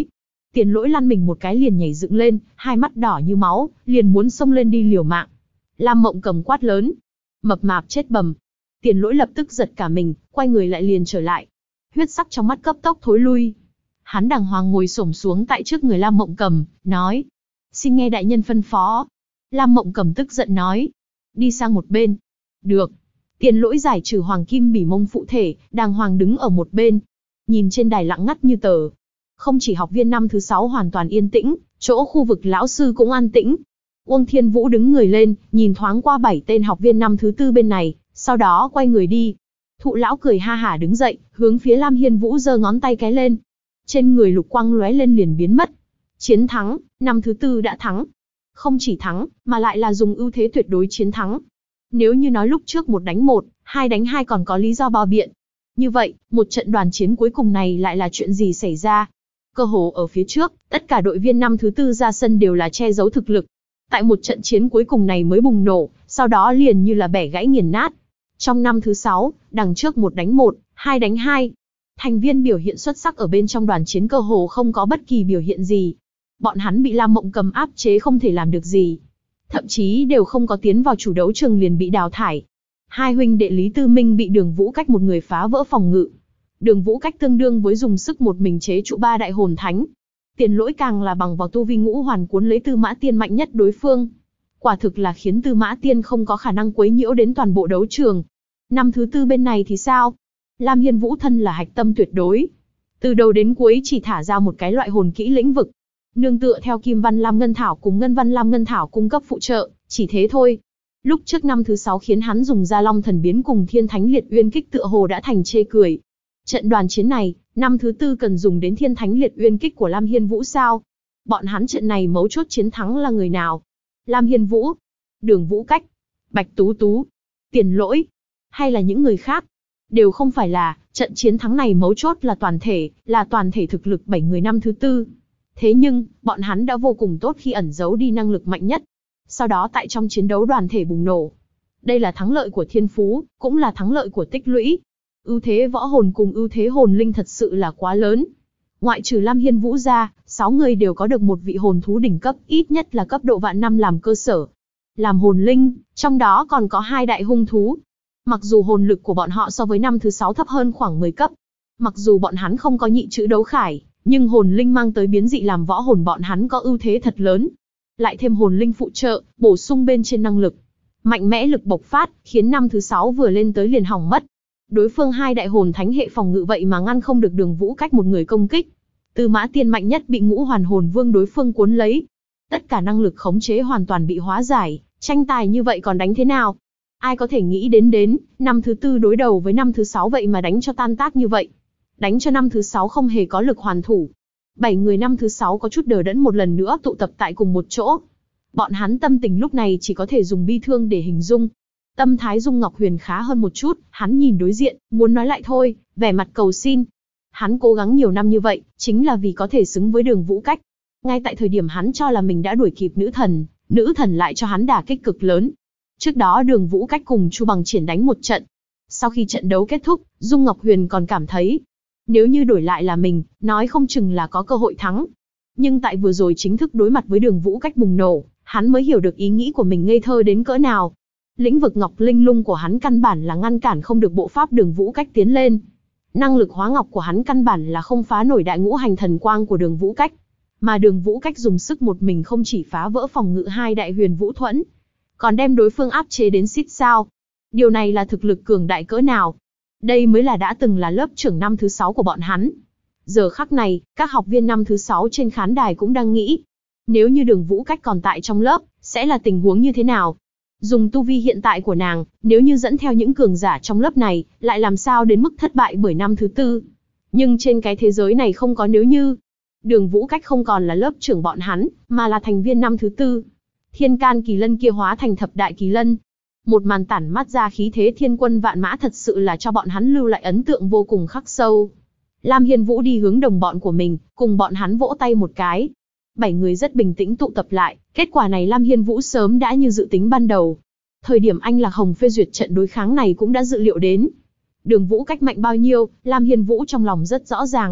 Tiền Lỗi lăn mình một cái liền nhảy dựng lên, hai mắt đỏ như máu, liền muốn xông lên đi liều mạng. Lam Mộng Cầm quát lớn: "Mập mạp chết bầm!" Tiền Lỗi lập tức giật cả mình, quay người lại liền trở lại. Huyết sắc trong mắt cấp tốc thối lui. Hắn đàng hoàng ngồi xổm xuống tại trước người Lam Mộng Cầm, nói: "Xin nghe đại nhân phân phó." Lam Mộng Cầm tức giận nói: "Đi sang một bên." "Được." Tiền Lỗi giải trừ hoàng kim bỉ mông phụ thể, đàng hoàng đứng ở một bên. Nhìn trên đài lặng ngắt như tờ. Không chỉ học viên năm thứ 6 hoàn toàn yên tĩnh, chỗ khu vực lão sư cũng an tĩnh. Uông Thiên Vũ đứng người lên, nhìn thoáng qua 7 tên học viên năm thứ 4 bên này, sau đó quay người đi. Thụ lão cười ha hả đứng dậy, hướng phía Lam Hiên Vũ giơ ngón tay cái lên. Trên người lục quang lóe lên liền biến mất. Chiến thắng, năm thứ 4 đã thắng. Không chỉ thắng, mà lại là dùng ưu thế tuyệt đối chiến thắng. Nếu như nói lúc trước 1 đánh 1, 2 đánh 2 còn có lý do bao biện. Như vậy, một trận đoàn chiến cuối cùng này lại là chuyện gì xảy ra? Cơ hồ ở phía trước, tất cả đội viên năm thứ 4 ra sân đều là che giấu thực lực. Tại một trận chiến cuối cùng này mới bùng nổ, sau đó liền như là bẻ gãy nghiền nát. Trong năm thứ 6, đằng trước 1 đánh 1, 2 đánh 2. Thành viên biểu hiện xuất sắc ở bên trong đoàn chiến cơ hồ không có bất kỳ biểu hiện gì. Bọn hắn bị Lam Mộng Cầm áp chế không thể làm được gì. Thậm chí đều không có tiến vào chủ đấu trường liền bị đào thải. Hai huynh đệ Lý Tư Minh bị Đường Vũ Cách một người phá vỡ phòng ngự. Đường Vũ Cách tương đương với dùng sức một mình chế trụ 3 đại hồn thánh. Tiền Lỗi càng là bằng vào tu vi ngũ hoàn cuốn lấy Tư Mã Tiên mạnh nhất đối phương. Quả thực là khiến Tư Mã Tiên không có khả năng quấy nhiễu đến toàn bộ đấu trường. Năm thứ 4 bên này thì sao? Lam Hiên Vũ thân là hạch tâm tuyệt đối. Từ đầu đến cuối chỉ thả ra một cái loại hồn kỹ lĩnh vực. Nương tựa theo Kim Văn Lam Ngân Thảo cùng Ngân Văn Lam Ngân Thảo cung cấp phụ trợ, chỉ thế thôi. Lúc trước năm thứ 6 khiến hắn dùng ra Long Thần Biến cùng Thiên Thánh Liệt Uyên Kích tựa hồ đã thành chê cười. Trận đoàn chiến này, năm thứ 4 cần dùng đến Thiên Thánh Liệt Uyên Kích của Lam Hiên Vũ sao? Bọn hắn trận này mấu chốt chiến thắng là người nào? Lam Hiên Vũ, Đường Vũ Cách, Bạch Tú Tú, Tiền Lỗi, hay là những người khác? Đều không phải là, trận chiến thắng này mấu chốt là toàn thể thực lực 7 người năm thứ 4. Thế nhưng, bọn hắn đã vô cùng tốt khi ẩn giấu đi năng lực mạnh nhất. Sau đó tại trong chiến đấu đoàn thể bùng nổ. Đây là thắng lợi của thiên phú, cũng là thắng lợi của tích lũy. Ưu thế võ hồn cùng ưu thế hồn linh thật sự là quá lớn. Ngoại trừ Lam Hiên Vũ ra, 6 người đều có được một vị hồn thú đỉnh cấp, ít nhất là cấp độ vạn năm làm cơ sở. Làm hồn linh, trong đó còn có 2 đại hung thú. Mặc dù hồn lực của bọn họ so với năm thứ 6 thấp hơn khoảng 10 cấp. Mặc dù bọn hắn không có nhị chữ đấu khải, nhưng hồn linh mang tới biến dị làm võ hồn bọn hắn có ưu thế thật lớn. Lại thêm hồn linh phụ trợ, bổ sung bên trên năng lực. Mạnh mẽ lực bộc phát, khiến năm thứ 6 vừa lên tới liền hỏng mất. Đối phương 2 đại hồn thánh hệ phòng ngự vậy mà ngăn không được Đường Vũ Cách một người công kích. Tư Mã Tiên mạnh nhất bị ngũ hoàn hồn vương đối phương cuốn lấy. Tất cả năng lực khống chế hoàn toàn bị hóa giải, tranh tài như vậy còn đánh thế nào? Ai có thể nghĩ đến, năm thứ 4 đối đầu với năm thứ 6 vậy mà đánh cho tan tác như vậy. Đánh cho năm thứ 6 không hề có lực hoàn thủ. 7 người năm thứ 6 có chút đờ đẫn một lần nữa tụ tập tại cùng một chỗ. Bọn hắn tâm tình lúc này chỉ có thể dùng bi thương để hình dung. Tâm thái Dung Ngọc Huyền khá hơn một chút, hắn nhìn đối diện, muốn nói lại thôi, vẻ mặt cầu xin. Hắn cố gắng nhiều năm như vậy, chính là vì có thể xứng với Đường Vũ Cách. Ngay tại thời điểm hắn cho là mình đã đuổi kịp nữ thần lại cho hắn đả kích cực lớn. Trước đó Đường Vũ Cách cùng Chu Bằng Triển đánh một trận. Sau khi trận đấu kết thúc, Dung Ngọc Huyền còn cảm thấy, nếu như đổi lại là mình, nói không chừng là có cơ hội thắng. Nhưng tại vừa rồi chính thức đối mặt với Đường Vũ Cách bùng nổ, hắn mới hiểu được ý nghĩ của mình ngây thơ đến cỡ nào. Lĩnh vực ngọc linh lung của hắn căn bản là ngăn cản không được bộ pháp Đường Vũ Cách tiến lên. Năng lực hóa ngọc của hắn căn bản là không phá nổi đại ngũ hành thần quang của Đường Vũ Cách. Mà Đường Vũ Cách dùng sức một mình không chỉ phá vỡ phòng ngự 2 đại huyền vũ thuẫn, còn đem đối phương áp chế đến xít sao. Điều này là thực lực cường đại cỡ nào. Đây mới là đã từng là lớp trưởng năm thứ 6 của bọn hắn. Giờ khắc này, các học viên năm thứ 6 trên khán đài cũng đang nghĩ. Nếu như Đường Vũ Cách còn tại trong lớp, sẽ là tình huống như thế nào? Dùng tu vi hiện tại của nàng, nếu như dẫn theo những cường giả trong lớp này, lại làm sao đến mức thất bại bởi năm thứ 4? Nhưng trên cái thế giới này không có nếu như. Đường Vũ Cách không còn là lớp trưởng bọn hắn, mà là thành viên năm thứ 4. Thiên can kỳ lân kia hóa thành thập đại kỳ lân. Một màn tản mát ra khí thế thiên quân vạn mã thật sự là cho bọn hắn lưu lại ấn tượng vô cùng khắc sâu. Lam Hiên Vũ đi hướng đồng bọn của mình, cùng bọn hắn vỗ tay một cái. 7 người rất bình tĩnh tụ tập lại, kết quả này Lam Hiên Vũ sớm đã như dự tính ban đầu. Thời điểm anh Lạc Hồng phê duyệt trận đối kháng này cũng đã dự liệu đến. Đường Vũ Cách mạnh bao nhiêu, Lam Hiên Vũ trong lòng rất rõ ràng.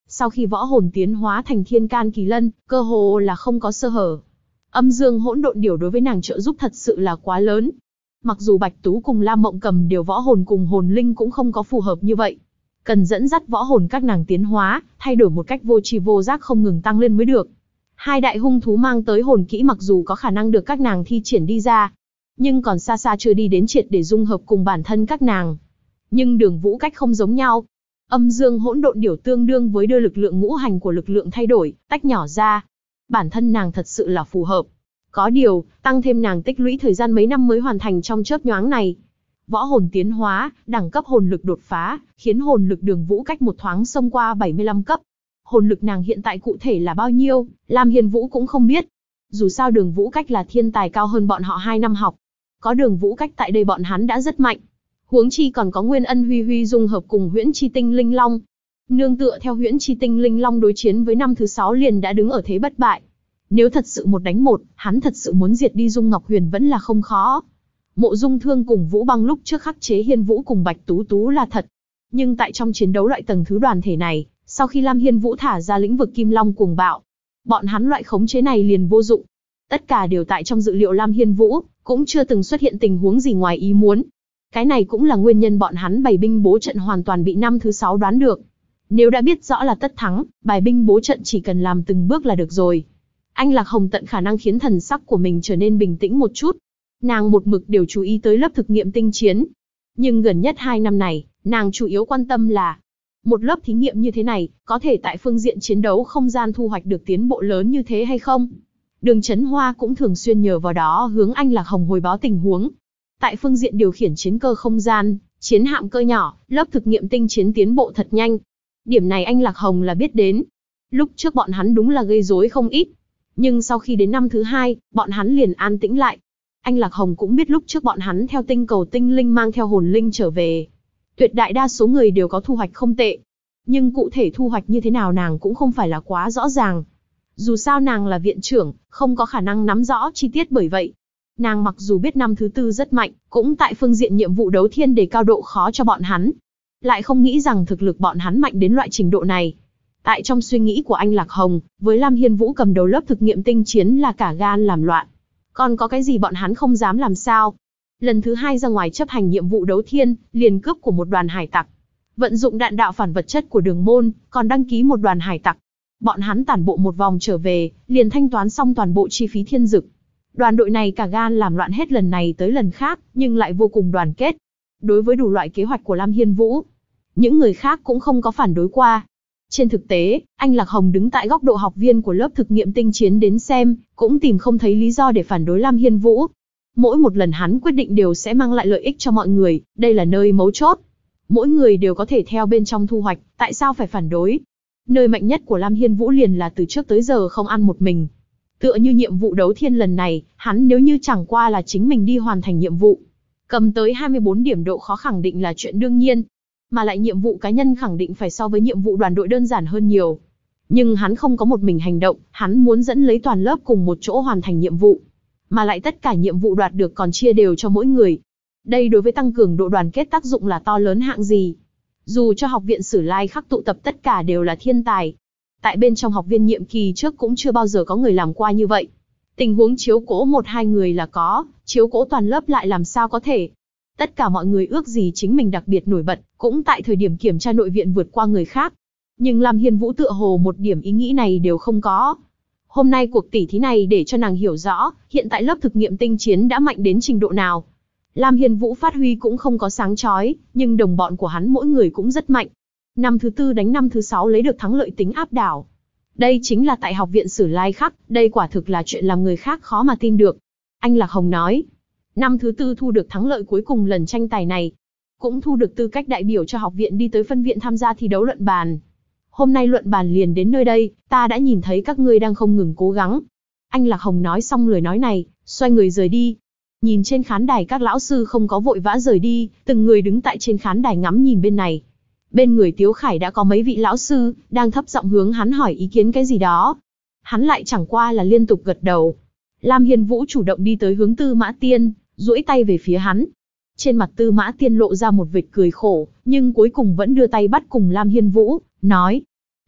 Sau khi võ hồn tiến hóa thành thiên can kỳ lân, cơ hồ là không có sơ hở. Âm dương hỗn độn điểu đối với nàng trợ giúp thật sự là quá lớn. Mặc dù Bạch Tú cùng Lam Mộng Cầm đều võ hồn cùng hồn linh cũng không có phù hợp như vậy. Cần dẫn dắt võ hồn các nàng tiến hóa, thay đổi một cách vô tri vô giác không ngừng tăng lên mới được. Hai đại hung thú mang tới hồn kỹ mặc dù có khả năng được các nàng thi triển đi ra, nhưng còn xa xa chưa đi đến triệt để dung hợp cùng bản thân các nàng. Nhưng Đường Vũ Cách không giống nhau. Âm dương hỗn độn điểu tương đương với đưa lực lượng ngũ hành của lực lượng thay đổi, tách nhỏ ra. Bản thân nàng thật sự là phù hợp. Có điều, tăng thêm nàng tích lũy thời gian mấy năm mới hoàn thành trong chớp nhoáng này. Võ hồn tiến hóa, đẳng cấp hồn lực đột phá, khiến hồn lực Đường Vũ Cách một thoáng xông qua 75 cấp. Hồn lực nàng hiện tại cụ thể là bao nhiêu, Lam Hiên Vũ cũng không biết. Dù sao Đường Vũ Cách là thiên tài cao hơn bọn họ 2 năm học. Có Đường Vũ Cách tại đây bọn hắn đã rất mạnh. Huống chi còn có Nguyên Ân Huy Huy dung hợp cùng Huyễn Chi Tinh Linh Long. Nương tựa theo Huyễn Chi Tinh Linh Long đối chiến với năm thứ 6 liền đã đứng ở thế bất bại. Nếu thật sự một đánh một, hắn thật sự muốn diệt đi Dung Ngọc Huyền vẫn là không khó. Mộ Dung Thương cùng Vũ Băng lúc trước khắc chế Hiên Vũ cùng Bạch Tú Tú là thật. Nhưng tại trong chiến đấu loại tầng thứ đoàn thể này, sau khi Lam Hiên Vũ thả ra lĩnh vực Kim Long cuồng bạo, bọn hắn loại khống chế này liền vô dụng. Tất cả đều tại trong dự liệu Lam Hiên Vũ, cũng chưa từng xuất hiện tình huống gì ngoài ý muốn. Cái này cũng là nguyên nhân bọn hắn bày binh bố trận hoàn toàn bị năm thứ 6 đoán được. Nếu đã biết rõ là tất thắng, bài binh bố trận chỉ cần làm từng bước là được rồi. Anh Lạc Hồng tận khả năng khiến thần sắc của mình trở nên bình tĩnh một chút. Nàng một mực đều chú ý tới lớp thực nghiệm tinh chiến. Nhưng gần nhất 2 năm này, nàng chủ yếu quan tâm là một lớp thí nghiệm như thế này, có thể tại phương diện chiến đấu không gian thu hoạch được tiến bộ lớn như thế hay không? Đường Chấn Hoa cũng thường xuyên nhờ vào đó hướng anh Lạc Hồng hồi báo tình huống. Tại phương diện điều khiển chiến cơ không gian, chiến hạm cơ nhỏ, lớp thực nghiệm tinh chiến tiến bộ thật nhanh. Điểm này anh Lạc Hồng là biết đến. Lúc trước bọn hắn đúng là gây rối không ít. Nhưng sau khi đến năm thứ 2, bọn hắn liền an tĩnh lại. Anh Lạc Hồng cũng biết lúc trước bọn hắn theo tinh cầu tinh linh mang theo hồn linh trở về. Tuyệt đại đa số người đều có thu hoạch không tệ. Nhưng cụ thể thu hoạch như thế nào nàng cũng không phải là quá rõ ràng. Dù sao nàng là viện trưởng, không có khả năng nắm rõ chi tiết bởi vậy. Nàng mặc dù biết năm thứ 4 rất mạnh, cũng tại phương diện nhiệm vụ đấu thiên đề cao độ khó cho bọn hắn. Lại không nghĩ rằng thực lực bọn hắn mạnh đến loại trình độ này. Tại trong suy nghĩ của anh Lạc Hồng, với Lam Hiên Vũ cầm đầu lớp thực nghiệm tinh chiến là cả gan làm loạn. Còn có cái gì bọn hắn không dám làm sao? Lần thứ 2 ra ngoài chấp hành nhiệm vụ đấu thiên, liền cướp của một đoàn hải tặc. Vận dụng đạn đạo phản vật chất của Đường Môn, còn đăng ký một đoàn hải tặc. Bọn hắn tản bộ một vòng trở về, liền thanh toán xong toàn bộ chi phí thiên dực. Đoàn đội này cả gan làm loạn hết lần này tới lần khác, nhưng lại vô cùng đoàn kết. Đối với đủ loại kế hoạch của Lam Hiên Vũ, những người khác cũng không có phản đối qua. Trên thực tế, anh Lạc Hồng đứng tại góc độ học viên của lớp thực nghiệm tinh chiến đến xem, cũng tìm không thấy lý do để phản đối Lam Hiên Vũ. Mỗi một lần hắn quyết định đều sẽ mang lại lợi ích cho mọi người, đây là nơi mấu chốt. Mỗi người đều có thể theo bên trong thu hoạch, tại sao phải phản đối? Nơi mạnh nhất của Lam Hiên Vũ liền là từ trước tới giờ không ăn một mình. Tựa như nhiệm vụ đấu thiên lần này, hắn nếu như chẳng qua là chính mình đi hoàn thành nhiệm vụ, cầm tới 24 điểm độ khó khẳng định là chuyện đương nhiên. Mà lại nhiệm vụ cá nhân khẳng định phải so với nhiệm vụ đoàn đội đơn giản hơn nhiều. Nhưng hắn không có một mình hành động, hắn muốn dẫn lấy toàn lớp cùng một chỗ hoàn thành nhiệm vụ. Mà lại tất cả nhiệm vụ đoạt được còn chia đều cho mỗi người. Đây đối với tăng cường độ đoàn kết tác dụng là to lớn hạng gì. Dù cho học viện Sử Lai Khắc tụ tập tất cả đều là thiên tài. Tại bên trong học viên nhiệm kỳ trước cũng chưa bao giờ có người làm qua như vậy. Tình huống chiếu cố 1-2 người là có, chiếu cố toàn lớp lại làm sao có thể. Tất cả mọi người ước gì chính mình đặc biệt nổi bật, cũng tại thời điểm kiểm tra nội viện vượt qua người khác. Nhưng Lam Hiên Vũ tựa hồ một điểm ý nghĩ này đều không có. Hôm nay cuộc tỉ thí này để cho nàng hiểu rõ, hiện tại lớp thực nghiệm tinh chiến đã mạnh đến trình độ nào. Lam Hiên Vũ phát huy cũng không có sáng chói, nhưng đồng bọn của hắn mỗi người cũng rất mạnh. Năm thứ 4 đánh năm thứ 6 lấy được thắng lợi tính áp đảo. Đây chính là tại học viện Sử Lai Khắc, đây quả thực là chuyện làm người khác khó mà tin được. Anh Lạc Hồng nói, năm thứ 4 thu được thắng lợi cuối cùng lần tranh tài này, cũng thu được tư cách đại biểu cho học viện đi tới phân viện tham gia thi đấu luận bàn. Hôm nay luận bàn liền đến nơi đây, ta đã nhìn thấy các ngươi đang không ngừng cố gắng. Anh Lạc Hồng nói xong lời nói này, xoay người rời đi. Nhìn trên khán đài các lão sư không có vội vã rời đi, từng người đứng tại trên khán đài ngắm nhìn bên này. Bên người Tiếu Khải đã có mấy vị lão sư, đang thấp giọng hướng hắn hỏi ý kiến cái gì đó. Hắn lại chẳng qua là liên tục gật đầu. Lam Hiên Vũ chủ động đi tới hướng Tư Mã Tiên, duỗi tay về phía hắn. Trên mặt Tư Mã Tiên lộ ra một vệt cười khổ, nhưng cuối cùng vẫn đưa tay bắt cùng Lam Hiên Vũ, nói.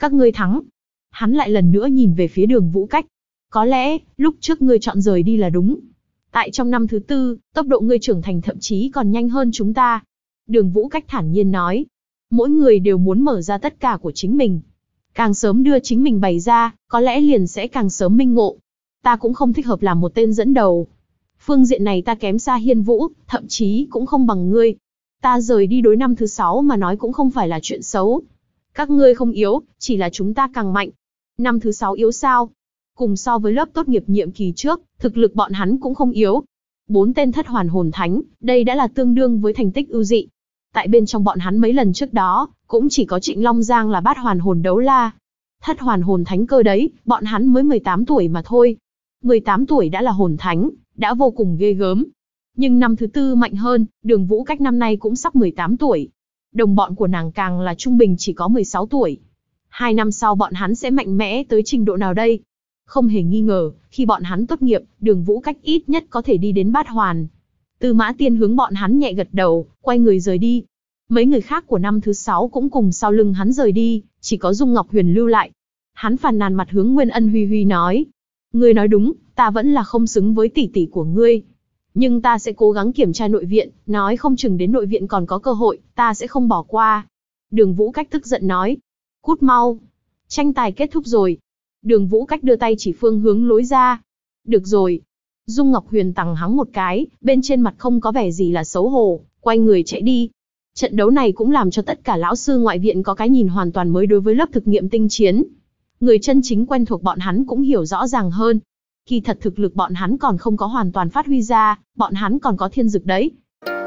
Các ngươi thắng. Hắn lại lần nữa nhìn về phía Đường Vũ Cách. Có lẽ, lúc trước ngươi chọn rời đi là đúng. Tại trong năm thứ 4, tốc độ ngươi trưởng thành thậm chí còn nhanh hơn chúng ta. Đường Vũ Cách thản nhiên nói. Mỗi người đều muốn mở ra tất cả của chính mình. Càng sớm đưa chính mình bày ra, có lẽ liền sẽ càng sớm minh ngộ. Ta cũng không thích hợp làm một tên dẫn đầu. Phương diện này ta kém xa Hiên Vũ, thậm chí cũng không bằng ngươi. Ta rời đi đối năm thứ 6 mà nói cũng không phải là chuyện xấu. Các ngươi không yếu, chỉ là chúng ta càng mạnh. Năm thứ 6 yếu sao? Cùng so với lớp tốt nghiệp nhiệm kỳ trước, thực lực bọn hắn cũng không yếu. 4 tên thất hoàn hồn thánh, đây đã là tương đương với thành tích ưu dị. Tại bên trong bọn hắn mấy lần trước đó, cũng chỉ có Trịnh Long Giang là bát hoàn hồn đấu la. Thất hoàn hồn thánh cơ đấy, bọn hắn mới 18 tuổi mà thôi. 18 tuổi đã là hồn thánh, đã vô cùng ghê gớm. Nhưng năm thứ 4 mạnh hơn, Đường Vũ Cách năm nay cũng sắp 18 tuổi. Đồng bọn của nàng càng là trung bình chỉ có 16 tuổi. 2 năm sau bọn hắn sẽ mạnh mẽ tới trình độ nào đây? Không hề nghi ngờ, khi bọn hắn tốt nghiệp, Đường Vũ Cách ít nhất có thể đi đến bát hoàn. Tư Mã Tiên hướng bọn hắn nhẹ gật đầu, quay người rời đi. Mấy người khác của năm thứ 6 cũng cùng sau lưng hắn rời đi, chỉ có Dung Ngọc Huyền lưu lại. Hắn phàn nàn mặt hướng Nguyên Ân Huy Huy nói. Ngươi nói đúng, ta vẫn là không xứng với tỷ tỷ của ngươi. Nhưng ta sẽ cố gắng kiểm tra nội viện, nói không chừng đến nội viện còn có cơ hội, ta sẽ không bỏ qua. Đường Vũ Cách tức giận nói. Cút mau. Tranh tài kết thúc rồi. Đường Vũ Cách đưa tay chỉ phương hướng lối ra. Được rồi. Dung Ngọc Huyền tằng hắng một cái, bên trên mặt không có vẻ gì là xấu hổ, quay người chạy đi. Trận đấu này cũng làm cho tất cả lão sư ngoại viện có cái nhìn hoàn toàn mới đối với lớp thực nghiệm tinh chiến. Người chân chính quen thuộc bọn hắn cũng hiểu rõ ràng hơn. Kỳ thật thực lực bọn hắn còn không có hoàn toàn phát huy ra, bọn hắn còn có thiên dực đấy.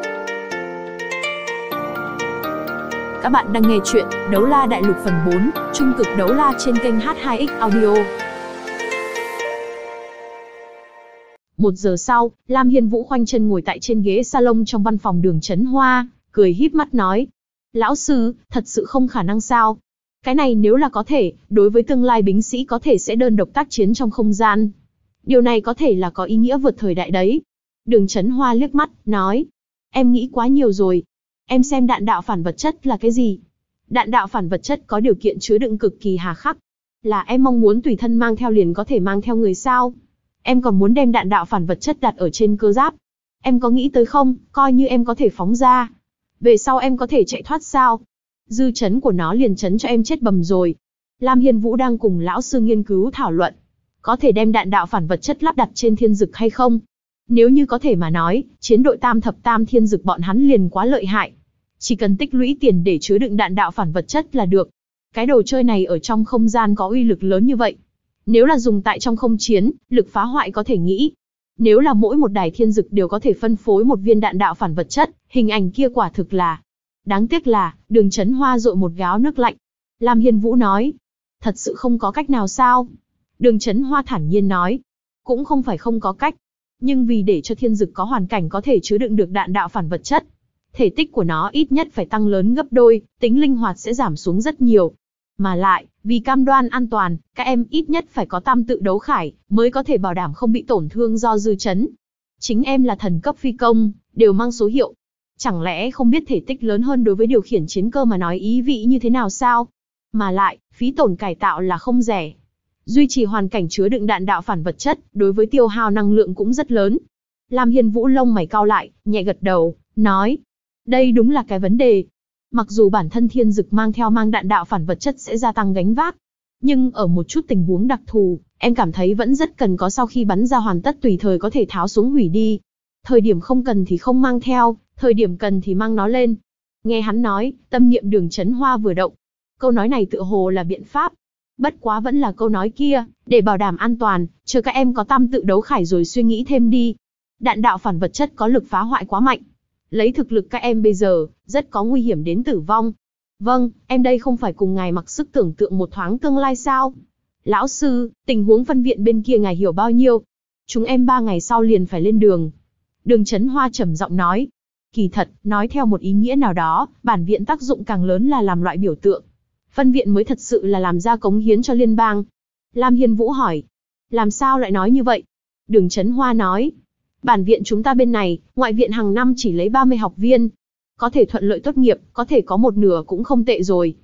Các bạn đang nghe chuyện Đấu La Đại Lục phần 4, Trung cực đấu la trên kênh H2X Audio. 1 giờ sau, Lam Hiên Vũ khoanh chân ngồi tại trên ghế salon trong văn phòng Đường Chấn Hoa, cười híp mắt nói. Lão sư, thật sự không khả năng sao? Cái này nếu là có thể, đối với tương lai binh sĩ có thể sẽ đơn độc tác chiến trong không gian. Điều này có thể là có ý nghĩa vượt thời đại đấy. Đường Chấn Hoa liếc mắt, nói. Em nghĩ quá nhiều rồi. Em xem đạn đạo phản vật chất là cái gì? Đạn đạo phản vật chất có điều kiện chứa đựng cực kỳ hà khắc. Là em mong muốn tùy thân mang theo liền có thể mang theo người sao? Em còn muốn đem đạn đạo phản vật chất đặt ở trên cơ giáp. Em có nghĩ tới không, coi như em có thể phóng ra. Về sau em có thể chạy thoát sao? Dư chấn của nó liền chấn cho em chết bầm rồi. Lam Hiên Vũ đang cùng lão sư nghiên cứu thảo luận. Có thể đem đạn đạo phản vật chất lắp đặt trên thiên dực hay không? Nếu như có thể mà nói, chiến đội tam thập tam thiên dực bọn hắn liền quá lợi hại. Chỉ cần tích lũy tiền để chứa đựng đạn đạo phản vật chất là được. Cái đồ chơi này ở trong không gian có uy lực lớn như vậy. Nếu là dùng tại trong không chiến, lực phá hoại có thể nghĩ. Nếu là mỗi một đài thiên dực đều có thể phân phối một viên đạn đạo phản vật chất, hình ảnh kia quả thực là... Đáng tiếc là, Đường Chấn Hoa dội một gáo nước lạnh. Lam Hiên Vũ nói. Thật sự không có cách nào sao? Đường Chấn Hoa thản nhiên nói. Cũng không phải không có cách. Nhưng vì để cho thiên dực có hoàn cảnh có thể chứa đựng được đạn đạo phản vật chất, thể tích của nó ít nhất phải tăng lớn gấp đôi, tính linh hoạt sẽ giảm xuống rất nhiều. Mà lại, vì cam đoan an toàn, các em ít nhất phải có tam tự đấu khải, mới có thể bảo đảm không bị tổn thương do dư chấn. Chính em là thần cấp phi công, đều mang số hiệu. Chẳng lẽ không biết thể tích lớn hơn đối với điều khiển chiến cơ mà nói ý vị như thế nào sao? Mà lại, phí tổn cải tạo là không rẻ. Duy trì hoàn cảnh chứa đựng đạn đạo phản vật chất, đối với tiêu hao năng lượng cũng rất lớn. Lam Hiên Vũ lông mày cau lại, nhẹ gật đầu, nói. Đây đúng là cái vấn đề. Mặc dù bản thân thiên dực mang đạn đạo phản vật chất sẽ gia tăng gánh vác. Nhưng ở một chút tình huống đặc thù, em cảm thấy vẫn rất cần có sau khi bắn ra hoàn tất tùy thời có thể tháo xuống hủy đi. Thời điểm không cần thì không mang theo, thời điểm cần thì mang nó lên. Nghe hắn nói, tâm niệm Đường Chấn Hoa vừa động. Câu nói này tựa hồ là biện pháp. Bất quá vẫn là câu nói kia, để bảo đảm an toàn, chờ các em có tam tự đấu khải rồi suy nghĩ thêm đi. Đạn đạo phản vật chất có lực phá hoại quá mạnh. Lấy thực lực các em bây giờ, rất có nguy hiểm đến tử vong. Vâng, em đây không phải cùng ngài mặc sức tưởng tượng một thoáng tương lai sao? Lão sư, tình huống phân viện bên kia ngài hiểu bao nhiêu? Chúng em 3 ngày sau liền phải lên đường. Đường Chấn Hoa trầm giọng nói. Kỳ thật, nói theo một ý nghĩa nào đó, bản viện tác dụng càng lớn là làm loại biểu tượng. Phân viện mới thật sự là làm ra cống hiến cho liên bang. Lam Hiên Vũ hỏi. Làm sao lại nói như vậy? Đường Chấn Hoa nói. Bản viện chúng ta bên này, ngoại viện hàng năm chỉ lấy 30 học viên. Có thể thuận lợi tốt nghiệp, có thể có một nửa cũng không tệ rồi.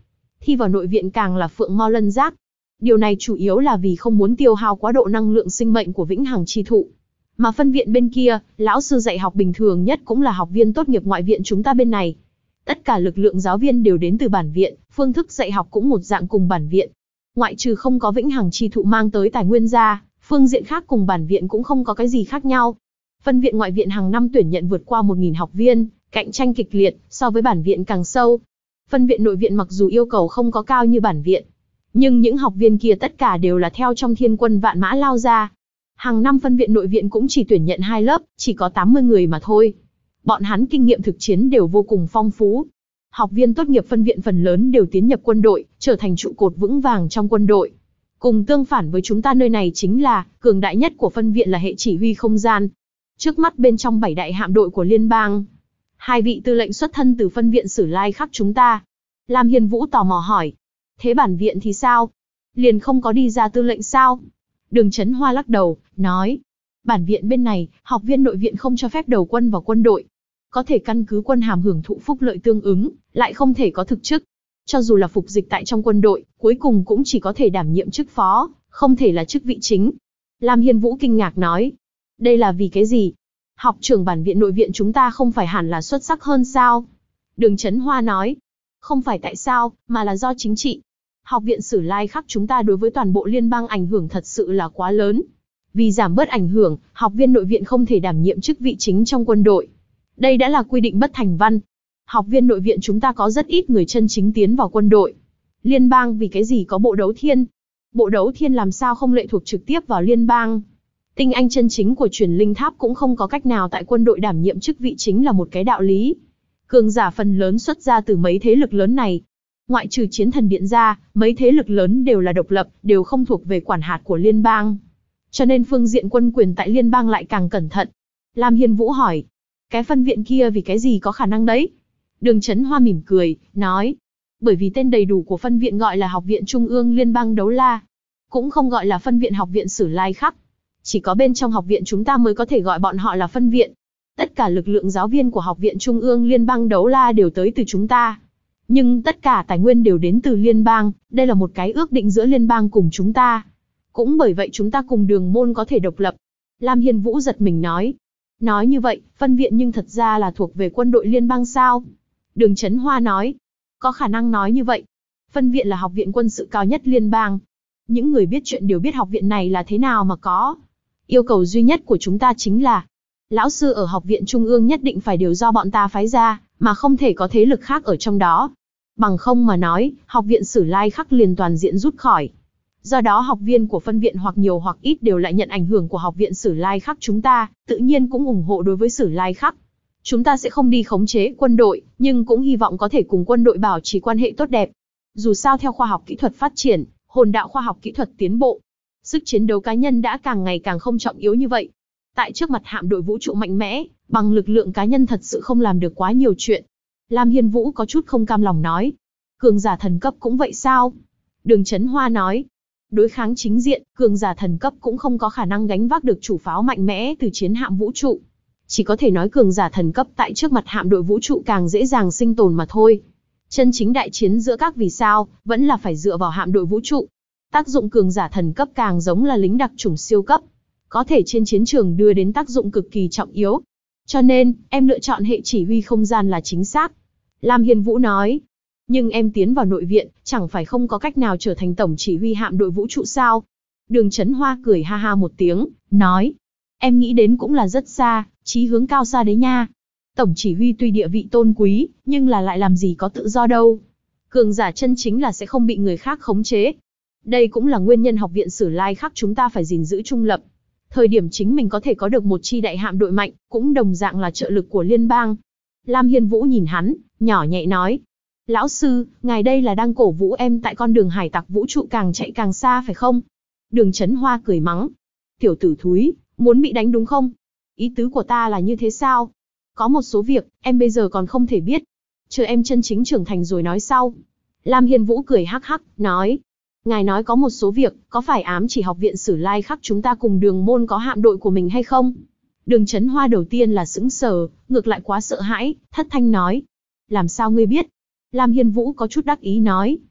Thi vào nội viện càng là phượng mao lân giác. Điều này chủ yếu là vì không muốn tiêu hao quá độ năng lượng sinh mệnh của vĩnh hằng chi thụ. Mà phân viện bên kia, lão sư dạy học bình thường nhất cũng là học viên tốt nghiệp ngoại viện chúng ta bên này. Tất cả lực lượng giáo viên đều đến từ bản viện, phương thức dạy học cũng một dạng cùng bản viện. Ngoại trừ không có vĩnh hằng chi thụ mang tới tài nguyên ra, phương diện khác cùng bản viện cũng không có cái gì khác nhau. Phân viện ngoại viện hàng năm tuyển nhận vượt qua 1000 học viên, cạnh tranh kịch liệt, so với bản viện càng sâu. Phân viện nội viện mặc dù yêu cầu không có cao như bản viện, nhưng những học viên kia tất cả đều là theo trong thiên quân vạn mã lao ra. Hàng năm phân viện nội viện cũng chỉ tuyển nhận 2 lớp, chỉ có 80 người mà thôi. Bọn hắn kinh nghiệm thực chiến đều vô cùng phong phú. Học viên tốt nghiệp phân viện phần lớn đều tiến nhập quân đội, trở thành trụ cột vững vàng trong quân đội. Cùng tương phản với chúng ta nơi này chính là, cường đại nhất của phân viện là hệ chỉ huy không gian. Trước mắt bên trong 7 đại hạm đội của liên bang, 2 vị tư lệnh xuất thân từ phân viện Sử Lai Khắc chúng ta. Lam Hiên Vũ tò mò hỏi. Thế bản viện thì sao? Liền không có đi ra tư lệnh sao? Đường Chấn Hoa lắc đầu, nói. Bản viện bên này, học viên nội viện không cho phép đầu quân vào quân đội. Có thể căn cứ quân hàm hưởng thụ phúc lợi tương ứng, lại không thể có thực chức. Cho dù là phục dịch tại trong quân đội, cuối cùng cũng chỉ có thể đảm nhiệm chức phó, không thể là chức vị chính. Lam Hiên Vũ kinh ngạc nói. Đây là vì cái gì? Học trưởng bản viện nội viện chúng ta không phải hẳn là xuất sắc hơn sao? Đường Chấn Hoa nói. Không phải tại sao, mà là do chính trị. Học viện Sử Lai Khắc chúng ta đối với toàn bộ liên bang ảnh hưởng thật sự là quá lớn. Vì giảm bớt ảnh hưởng, học viên nội viện không thể đảm nhiệm chức vị chính trong quân đội. Đây đã là quy định bất thành văn. Học viên nội viện chúng ta có rất ít người chân chính tiến vào quân đội. Liên bang vì cái gì có bộ đấu thiên? Bộ đấu thiên làm sao không lệ thuộc trực tiếp vào liên bang? Tinh anh chân chính của truyền linh tháp cũng không có cách nào tại quân đội đảm nhiệm chức vị chính là một cái đạo lý. Cường giả phần lớn xuất ra từ mấy thế lực lớn này. Ngoại trừ Chiến Thần Điện ra, mấy thế lực lớn đều là độc lập, đều không thuộc về quản hạt của liên bang. Cho nên phương diện quân quyền tại liên bang lại càng cẩn thận. Lam Hiên Vũ hỏi. Cái phân viện kia vì cái gì có khả năng đấy? Đường Chấn Hoa mỉm cười, nói. Bởi vì tên đầy đủ của phân viện gọi là Học viện Trung ương Liên bang Đấu La. Cũng không gọi là phân viện Học viện Sử Lai Khắc. Chỉ có bên trong học viện chúng ta mới có thể gọi bọn họ là phân viện. Tất cả lực lượng giáo viên của Học viện Trung ương Liên bang Đấu La đều tới từ chúng ta. Nhưng tất cả tài nguyên đều đến từ liên bang, đây là một cái ước định giữa liên bang cùng chúng ta. Cũng bởi vậy chúng ta cùng Đường môn có thể độc lập. Lam Hiên Vũ giật mình nói. Nói như vậy, phân viện nhưng thật ra là thuộc về quân đội liên bang sao? Đường Chấn Hoa nói. Có khả năng nói như vậy. Phân viện là học viện quân sự cao nhất liên bang. Những người biết chuyện đều biết học viện này là thế nào mà có. Yêu cầu duy nhất của chúng ta chính là lão sư ở học viện trung ương nhất định phải đều do bọn ta phái ra, mà không thể có thế lực khác ở trong đó. Bằng không mà nói, học viện Sử Lai Khắc liền toàn diện rút khỏi. Do đó học viên của phân viện hoặc nhiều hoặc ít đều lại nhận ảnh hưởng của học viện Sử Lai Khắc chúng ta, tự nhiên cũng ủng hộ đối với Sử Lai Khắc. Chúng ta sẽ không đi khống chế quân đội, nhưng cũng hy vọng có thể cùng quân đội bảo trì quan hệ tốt đẹp. Dù sao theo khoa học kỹ thuật phát triển, hồn đạo khoa học kỹ thuật tiến bộ, sức chiến đấu cá nhân đã càng ngày càng không trọng yếu như vậy. Tại trước mặt hạm đội vũ trụ mạnh mẽ, bằng lực lượng cá nhân thật sự không làm được quá nhiều chuyện. Lam Hiên Vũ có chút không cam lòng nói. Cường giả thần cấp cũng vậy sao? Đường Chấn Hoa nói. Đối kháng chính diện, cường giả thần cấp cũng không có khả năng gánh vác được chủ pháo mạnh mẽ từ chiến hạm vũ trụ. Chỉ có thể nói cường giả thần cấp tại trước mặt hạm đội vũ trụ càng dễ dàng sinh tồn mà thôi. Chân chính đại chiến giữa các vì sao, vẫn là phải dựa vào hạm đội vũ trụ. Tác dụng cường giả thần cấp càng giống là lính đặc chủng siêu cấp. Có thể trên chiến trường đưa đến tác dụng cực kỳ trọng yếu. Cho nên, em lựa chọn hệ chỉ huy không gian là chính xác. Lam Hiên Vũ nói. Nhưng em tiến vào nội viện, chẳng phải không có cách nào trở thành tổng chỉ huy hạm đội vũ trụ sao? Đường Chấn Hoa cười ha ha một tiếng, nói. Em nghĩ đến cũng là rất xa, chí hướng cao xa đấy nha. Tổng chỉ huy tuy địa vị tôn quý, nhưng là lại làm gì có tự do đâu. Cường giả chân chính là sẽ không bị người khác khống chế. Đây cũng là nguyên nhân học viện Sử Lai Khắc chúng ta phải gìn giữ trung lập. Thời điểm chính mình có thể có được một chi đại hạm đội mạnh, cũng đồng dạng là trợ lực của liên bang. Lam Hiên Vũ nhìn hắn, nhỏ nhẹ nói. Lão sư, ngài đây là đang cổ vũ em tại con đường hải tặc vũ trụ càng chạy càng xa phải không? Đường Chấn Hoa cười mắng. Tiểu tử thúi, muốn bị đánh đúng không? Ý tứ của ta là như thế sao? Có một số việc, em bây giờ còn không thể biết. Chờ em chân chính trưởng thành rồi nói sau. Lam Hiên Vũ cười hắc hắc, nói. Ngài nói có một số việc, có phải ám chỉ học viện Sử Lai Khắc chúng ta cùng Đường môn có hạm đội của mình hay không? Đường Chấn Hoa đầu tiên là sững sờ, ngược lại quá sợ hãi, thất thanh nói. Làm sao ngươi biết? Lam Hiên Vũ có chút đắc ý nói.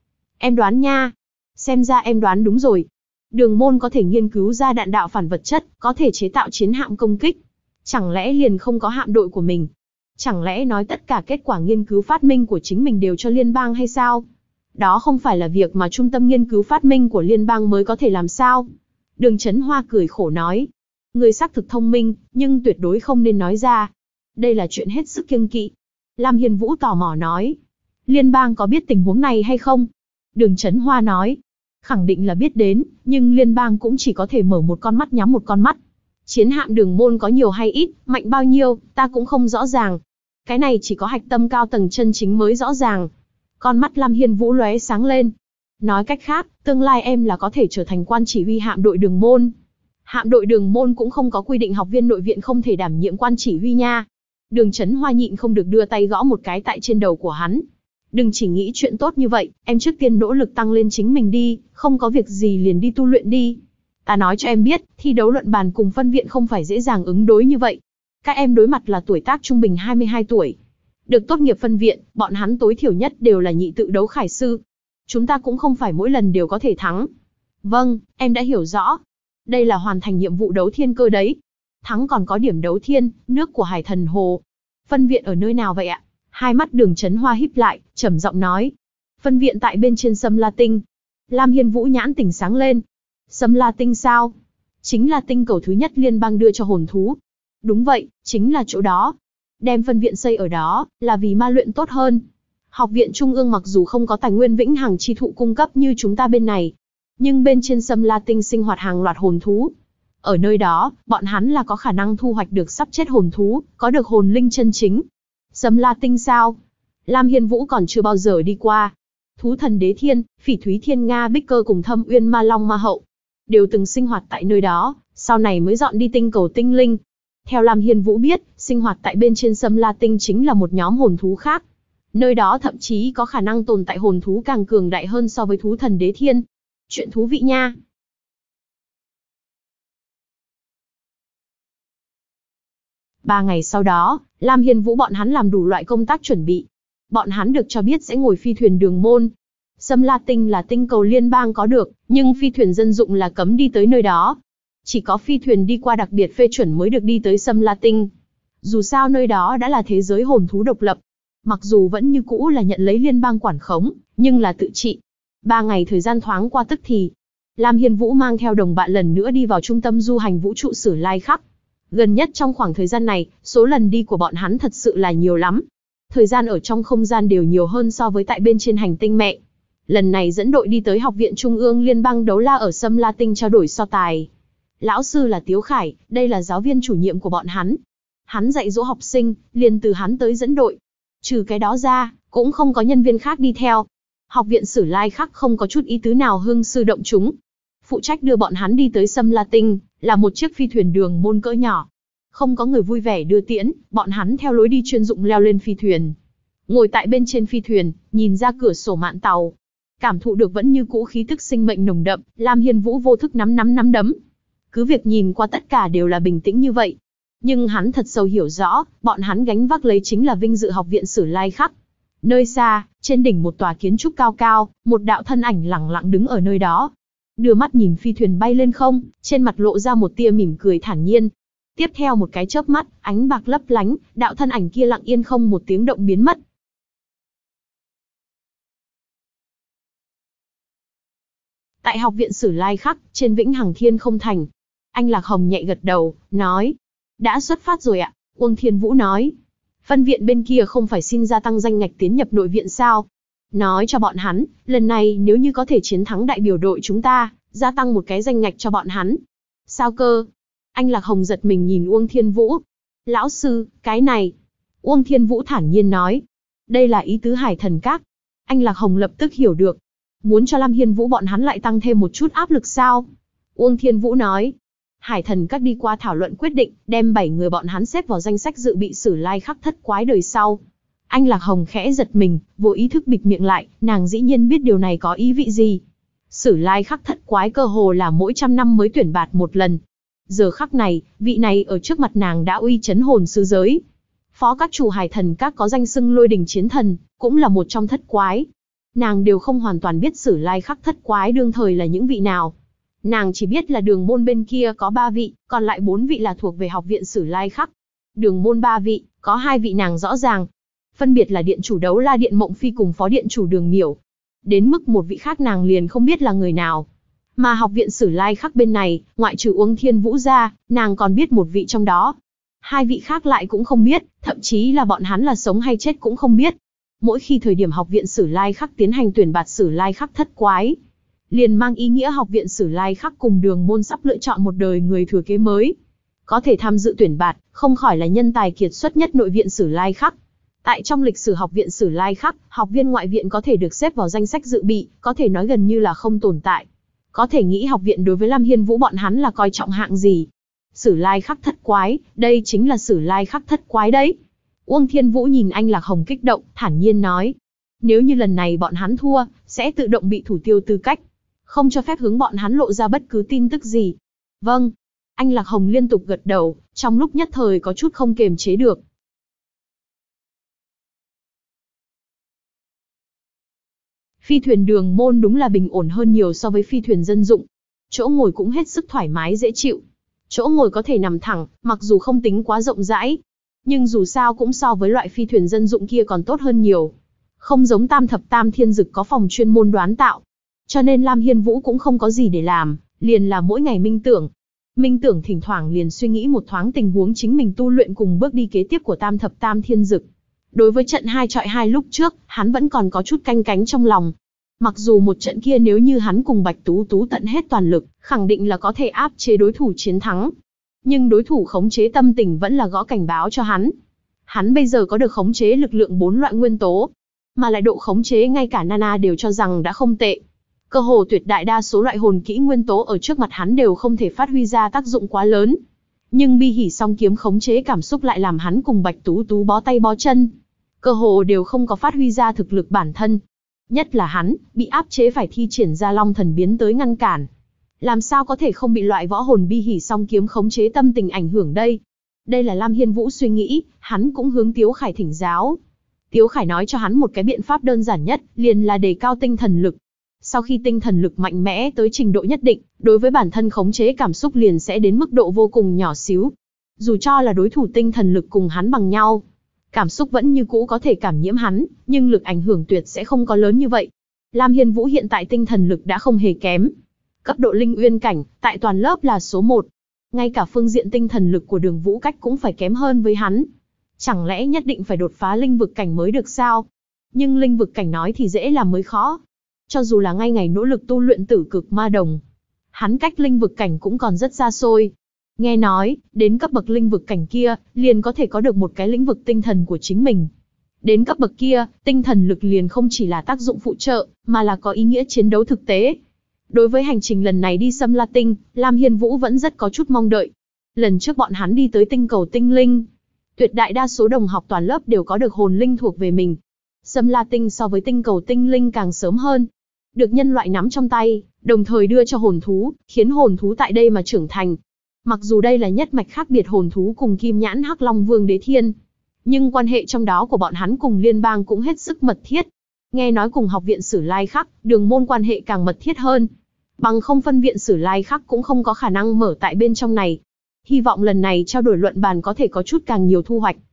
Em đoán nha. Xem ra em đoán đúng rồi. Đường môn có thể nghiên cứu ra đạn đạo phản vật chất, có thể chế tạo chiến hạm công kích. Chẳng lẽ liền không có hạm đội của mình? Chẳng lẽ nói tất cả kết quả nghiên cứu phát minh của chính mình đều cho liên bang hay sao? Đó không phải là việc mà trung tâm nghiên cứu phát minh của liên bang mới có thể làm sao? Đường Chấn Hoa cười khổ nói. Người xác thực thông minh, nhưng tuyệt đối không nên nói ra. Đây là chuyện hết sức kiêng kỵ. Lam Hiên Vũ tò mò nói. Liên bang có biết tình huống này hay không? Đường Chấn Hoa nói. Khẳng định là biết đến, nhưng liên bang cũng chỉ có thể mở một con mắt nhắm một con mắt. Chiến hạm đường môn có nhiều hay ít, mạnh bao nhiêu, ta cũng không rõ ràng. Cái này chỉ có hạch tâm cao tầng chân chính mới rõ ràng. Con mắt Lam Hiên Vũ lóe sáng lên. Nói cách khác, tương lai em là có thể trở thành quan chỉ huy hạm đội đường môn. Hạm đội đường môn cũng không có quy định học viên nội viện không thể đảm nhiệm quan chỉ huy nha. Đường Chấn Hoa nhịn không được đưa tay gõ một cái tại trên đầu của hắn. Đừng chỉ nghĩ chuyện tốt như vậy, em trước tiên nỗ lực tăng lên chính mình đi, không có việc gì liền đi tu luyện đi. Ta nói cho em biết, thi đấu luận bàn cùng phân viện không phải dễ dàng ứng đối như vậy. Các em đối mặt là tuổi tác trung bình 22 tuổi. Được tốt nghiệp phân viện, bọn hắn tối thiểu nhất đều là nhị tự đấu khải sư. Chúng ta cũng không phải mỗi lần đều có thể thắng. Vâng, em đã hiểu rõ. Đây là hoàn thành nhiệm vụ đấu thiên cơ đấy. Thắng còn có điểm đấu thiên, nước của Hải Thần Hồ. Phân viện ở nơi nào vậy ạ? Hai mắt Đường Chấn Hoa híp lại, trầm giọng nói. Phân viện tại bên trên Sâm La Tinh. Lam Hiên Vũ nhãn tỉnh sáng lên. Sâm La Tinh sao? Chính là tinh cầu thứ nhất liên bang đưa cho hồn thú. Đúng vậy, chính là chỗ đó. Đem phân viện xây ở đó, là vì ma luyện tốt hơn. Học viện Trung ương mặc dù không có tài nguyên vĩnh hằng chi thụ cung cấp như chúng ta bên này, nhưng bên trên Sâm La Tinh sinh hoạt hàng loạt hồn thú. Ở nơi đó, bọn hắn là có khả năng thu hoạch được sắp chết hồn thú, có được hồn linh chân chính. Sâm La Tinh sao? Lam Hiên Vũ còn chưa bao giờ đi qua. Thú thần Đế Thiên, Phỉ Thúy Thiên Nga Bích Cơ cùng Thâm Uyên Ma Long Ma Hậu đều từng sinh hoạt tại nơi đó, sau này mới dọn đi tinh cầu tinh linh. Theo Lam Hiên Vũ biết, sinh hoạt tại bên trên Sâm La Tinh chính là một nhóm hồn thú khác. Nơi đó thậm chí có khả năng tồn tại hồn thú càng cường đại hơn so với thú thần Đế Thiên. Chuyện thú vị nha. Ba ngày sau đó, Lam Hiên Vũ bọn hắn làm đủ loại công tác chuẩn bị. Bọn hắn được cho biết sẽ ngồi phi thuyền đường môn. Sâm La Tinh là tinh cầu liên bang có được, nhưng phi thuyền dân dụng là cấm đi tới nơi đó. Chỉ có phi thuyền đi qua đặc biệt phê chuẩn mới được đi tới Sâm La Tinh. Dù sao nơi đó đã là thế giới hồn thú độc lập. Mặc dù vẫn như cũ là nhận lấy liên bang quản khống, nhưng là tự trị. 3 ngày thời gian thoáng qua tức thì. Lam Hiên Vũ mang theo đồng bạn lần nữa đi vào trung tâm du hành vũ trụ Sử Lai Khắc. Gần nhất trong khoảng thời gian này, số lần đi của bọn hắn thật sự là nhiều lắm. Thời gian ở trong không gian đều nhiều hơn so với tại bên trên hành tinh mẹ. Lần này dẫn đội đi tới Học viện Trung ương Liên bang Đấu La ở Sâm La Tinh trao đổi so tài. Lão sư là Tiếu Khải, đây là giáo viên chủ nhiệm của bọn hắn. Hắn dạy dỗ học sinh, liền từ hắn tới dẫn đội. Trừ cái đó ra, cũng không có nhân viên khác đi theo. Học viện Sử Lai Khắc không có chút ý tứ nào hưng sư động chúng. Phụ trách đưa bọn hắn đi tới Sâm La Tinh, là một chiếc phi thuyền đường môn cỡ nhỏ. Không có người vui vẻ đưa tiễn, bọn hắn theo lối đi chuyên dụng leo lên phi thuyền. Ngồi tại bên trên phi thuyền, nhìn ra cửa sổ mạn tàu. Cảm thụ được vẫn như cũ khí tức sinh mệnh nồng đậm, Lam Hiên Vũ vô thức nắm đấm. Cứ việc nhìn qua tất cả đều là bình tĩnh như vậy. Nhưng hắn thật sâu hiểu rõ, bọn hắn gánh vác lấy chính là vinh dự Học viện Sử Lai Khắc. Nơi xa, trên đỉnh một tòa kiến trúc cao cao, một đạo thân ảnh lẳng lặng đứng ở nơi đó. Đưa mắt nhìn phi thuyền bay lên không, trên mặt lộ ra một tia mỉm cười thản nhiên. Tiếp theo một cái chớp mắt, ánh bạc lấp lánh, đạo thân ảnh kia lặng yên không một tiếng động biến mất. Tại Học viện Sử Lai Khắc, trên Vĩnh Hằng Thiên Không Thành, anh Lạc Hồng nhẹ gật đầu, nói. Đã xuất phát rồi ạ, Uông Thiên Vũ nói. Phân viện bên kia không phải xin gia tăng danh ngạch tiến nhập nội viện sao? Nói cho bọn hắn, lần này nếu như có thể chiến thắng đại biểu đội chúng ta, gia tăng một cái danh ngạch cho bọn hắn. Sao cơ? Anh Lạc Hồng giật mình nhìn Uông Thiên Vũ. Lão sư, cái này. Uông Thiên Vũ thản nhiên nói. Đây là ý tứ Hải Thần Các. Anh Lạc Hồng lập tức hiểu được. Muốn cho Lam Hiên Vũ bọn hắn lại tăng thêm một chút áp lực sao? Uông Thiên Vũ nói. Hải Thần Các đi qua thảo luận quyết định, đem 7 người bọn hắn xếp vào danh sách dự bị Sử Lai Khắc thất quái đời sau. Anh Lạc Hồng khẽ giật mình, vô ý thức bịt miệng lại, nàng dĩ nhiên biết điều này có ý vị gì. Sử Lai Khắc thất quái cơ hồ là mỗi 100 năm mới tuyển bạt một lần. Giờ khắc này, vị này ở trước mặt nàng đã uy chấn hồn sư giới. Phó các chủ Hải Thần Các có danh xưng Lôi Đình Chiến Thần, cũng là một trong thất quái. Nàng đều không hoàn toàn biết Sử Lai Khắc thất quái đương thời là những vị nào. Nàng chỉ biết là đường môn bên kia có 3 vị, còn lại 4 vị là thuộc về học viện Sử Lai Khắc. Đường môn 3 vị, có 2 vị nàng rõ ràng. Phân biệt là điện chủ Đấu La Điện Mộng Phi cùng phó điện chủ Đường Miểu. Đến mức một vị khác nàng liền không biết là người nào. Mà học viện Sử Lai Khắc bên này, ngoại trừ Uông Thiên Vũ ra, nàng còn biết một vị trong đó. 2 vị khác lại cũng không biết, thậm chí là bọn hắn là sống hay chết cũng không biết. Mỗi khi thời điểm học viện Sử Lai Khắc tiến hành tuyển bạt Sử Lai Khắc thất quái, liền mang ý nghĩa học viện Sử Lai Khắc cùng Đường môn sắp lựa chọn một đời người thừa kế mới. Có thể tham dự tuyển bạt, không khỏi là nhân tài kiệt xuất nhất nội viện Sử Lai Khắc. Tại trong lịch sử học viện Sử Lai Khắc, học viên ngoại viện có thể được xếp vào danh sách dự bị, có thể nói gần như là không tồn tại. Có thể nghĩ học viện đối với Lam Hiên Vũ bọn hắn là coi trọng hạng gì. Sử Lai Khắc thất quái, đây chính là Sử Lai Khắc thất quái đấy. Uông Thiên Vũ nhìn anh Lạc Hồng kích động, thản nhiên nói. Nếu như lần này bọn hắn thua, sẽ tự động bị thủ tiêu tư cách. Không cho phép hướng bọn hắn lộ ra bất cứ tin tức gì. Vâng. Anh Lạc Hồng liên tục gật đầu, trong lúc nhất thời có chút không kềm chế được. Phi thuyền Đường môn đúng là bình ổn hơn nhiều so với phi thuyền dân dụng. Chỗ ngồi cũng hết sức thoải mái dễ chịu. Chỗ ngồi có thể nằm thẳng, mặc dù không tính quá rộng rãi. Nhưng dù sao cũng so với loại phi thuyền dân dụng kia còn tốt hơn nhiều. Không giống Tam Thập Tam Thiên Dực có phòng chuyên môn đoán tạo. Cho nên Lam Hiên Vũ cũng không có gì để làm, liền là mỗi ngày minh tưởng. Minh tưởng thỉnh thoảng liền suy nghĩ một thoáng tình huống chính mình tu luyện cùng bước đi kế tiếp của Tam Thập Tam Thiên Dực. Đối với trận 2 chọi 2 lúc trước, hắn vẫn còn có chút canh cánh trong lòng. Mặc dù một trận kia nếu như hắn cùng Bạch Tú Tú tận hết toàn lực, khẳng định là có thể áp chế đối thủ chiến thắng. Nhưng đối thủ khống chế tâm tình vẫn là gõ cảnh báo cho hắn. Hắn bây giờ có được khống chế lực lượng 4 loại nguyên tố, mà lại độ khống chế ngay cả Nana đều cho rằng đã không tệ. Cơ hồ tuyệt đại đa số loại hồn kỹ nguyên tố ở trước mặt hắn đều không thể phát huy ra tác dụng quá lớn. Nhưng Bi Hỉ Song Kiếm khống chế cảm xúc lại làm hắn cùng Bạch Tú Tú bó tay bó chân. Cơ hồ đều không có phát huy ra thực lực bản thân. Nhất là hắn, bị áp chế phải thi triển ra Long Thần biến tới ngăn cản. Làm sao có thể không bị loại võ hồn Bi Hỉ Song Kiếm khống chế tâm tình ảnh hưởng đây? Đây là Lam Hiên Vũ suy nghĩ, hắn cũng hướng Tiếu Khải thỉnh giáo. Tiếu Khải nói cho hắn một cái biện pháp đơn giản nhất, liền là đề cao tinh thần lực. Sau khi tinh thần lực mạnh mẽ tới trình độ nhất định, đối với bản thân khống chế cảm xúc liền sẽ đến mức độ vô cùng nhỏ xíu. Dù cho là đối thủ tinh thần lực cùng hắn bằng nhau, cảm xúc vẫn như cũ có thể cảm nhiễm hắn, nhưng lực ảnh hưởng tuyệt sẽ không có lớn như vậy. Lam Hiên Vũ hiện tại tinh thần lực đã không hề kém. Cấp độ linh uyên cảnh, tại toàn lớp là số 1. Ngay cả phương diện tinh thần lực của Đường Vũ Cách cũng phải kém hơn với hắn. Chẳng lẽ nhất định phải đột phá linh vực cảnh mới được sao? Nhưng linh vực cảnh nói thì dễ làm mới khó. Cho dù là ngay ngày nỗ lực tu luyện Tử Cực Ma Đồng, hắn cách linh vực cảnh cũng còn rất xa xôi. Nghe nói, đến cấp bậc linh vực cảnh kia, liền có thể có được một cái lĩnh vực tinh thần của chính mình. Đến cấp bậc kia, tinh thần lực liền không chỉ là tác dụng phụ trợ, mà là có ý nghĩa chiến đấu thực tế. Đối với hành trình lần này đi Sâm La Tinh, Lam Hiên Vũ vẫn rất có chút mong đợi. Lần trước bọn hắn đi tới tinh cầu tinh linh, tuyệt đại đa số đồng học toàn lớp đều có được hồn linh thuộc về mình. Sâm La Tinh so với tinh cầu tinh linh càng sớm hơn. Được nhân loại nắm trong tay, đồng thời đưa cho hồn thú, khiến hồn thú tại đây mà trưởng thành. Mặc dù đây là nhất mạch khác biệt hồn thú cùng Kim Nhãn Hắc Long Vương Đế Thiên, nhưng quan hệ trong đó của bọn hắn cùng liên bang cũng hết sức mật thiết. Nghe nói cùng học viện Sử Lai Khắc, Đường môn quan hệ càng mật thiết hơn. Bằng không phân viện Sử Lai Khắc cũng không có khả năng mở tại bên trong này. Hy vọng lần này trao đổi luận bàn có thể có chút càng nhiều thu hoạch.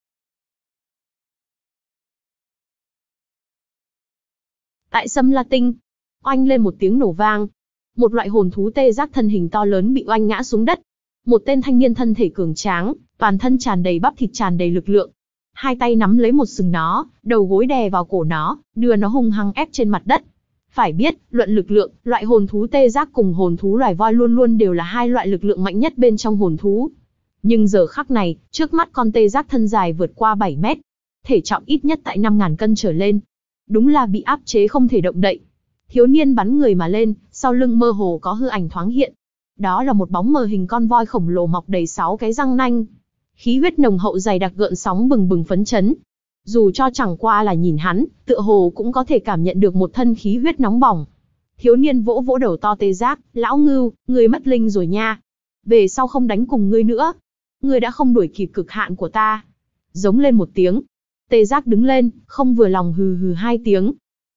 Tại Sâm La Tinh, oanh lên một tiếng nổ vang. Một loại hồn thú tê giác thân hình to lớn bị oanh ngã xuống đất. Một tên thanh niên thân thể cường tráng, toàn thân tràn đầy bắp thịt tràn đầy lực lượng. Hai tay nắm lấy một sừng nó, đầu gối đè vào cổ nó, đưa nó hung hăng ép trên mặt đất. Phải biết, luận lực lượng, loại hồn thú tê giác cùng hồn thú loài voi luôn luôn đều là hai loại lực lượng mạnh nhất bên trong hồn thú. Nhưng giờ khắc này, trước mắt con tê giác thân dài vượt qua 7 mét. Thể trọng ít nhất tại 5.000 cân trở lên. Đúng là bị áp chế không thể động đậy. Thiếu niên bắn người mà lên, sau lưng mơ hồ có hư ảnh thoáng hiện. Đó là một bóng mờ hình con voi khổng lồ mọc đầy 6 cái răng nanh. Khí huyết nồng hậu dày đặc gợn sóng bừng bừng phấn chấn. Dù cho chẳng qua là nhìn hắn, tựa hồ cũng có thể cảm nhận được một thân khí huyết nóng bỏng. Thiếu niên vỗ vỗ đầu to tê giác, lão ngưu, ngươi mất linh rồi nha. Về sau không đánh cùng ngươi nữa. Ngươi đã không đuổi kịp cực hạn của ta. Giống lên một tiếng. Tê giác đứng lên, không vừa lòng hừ hừ 2 tiếng.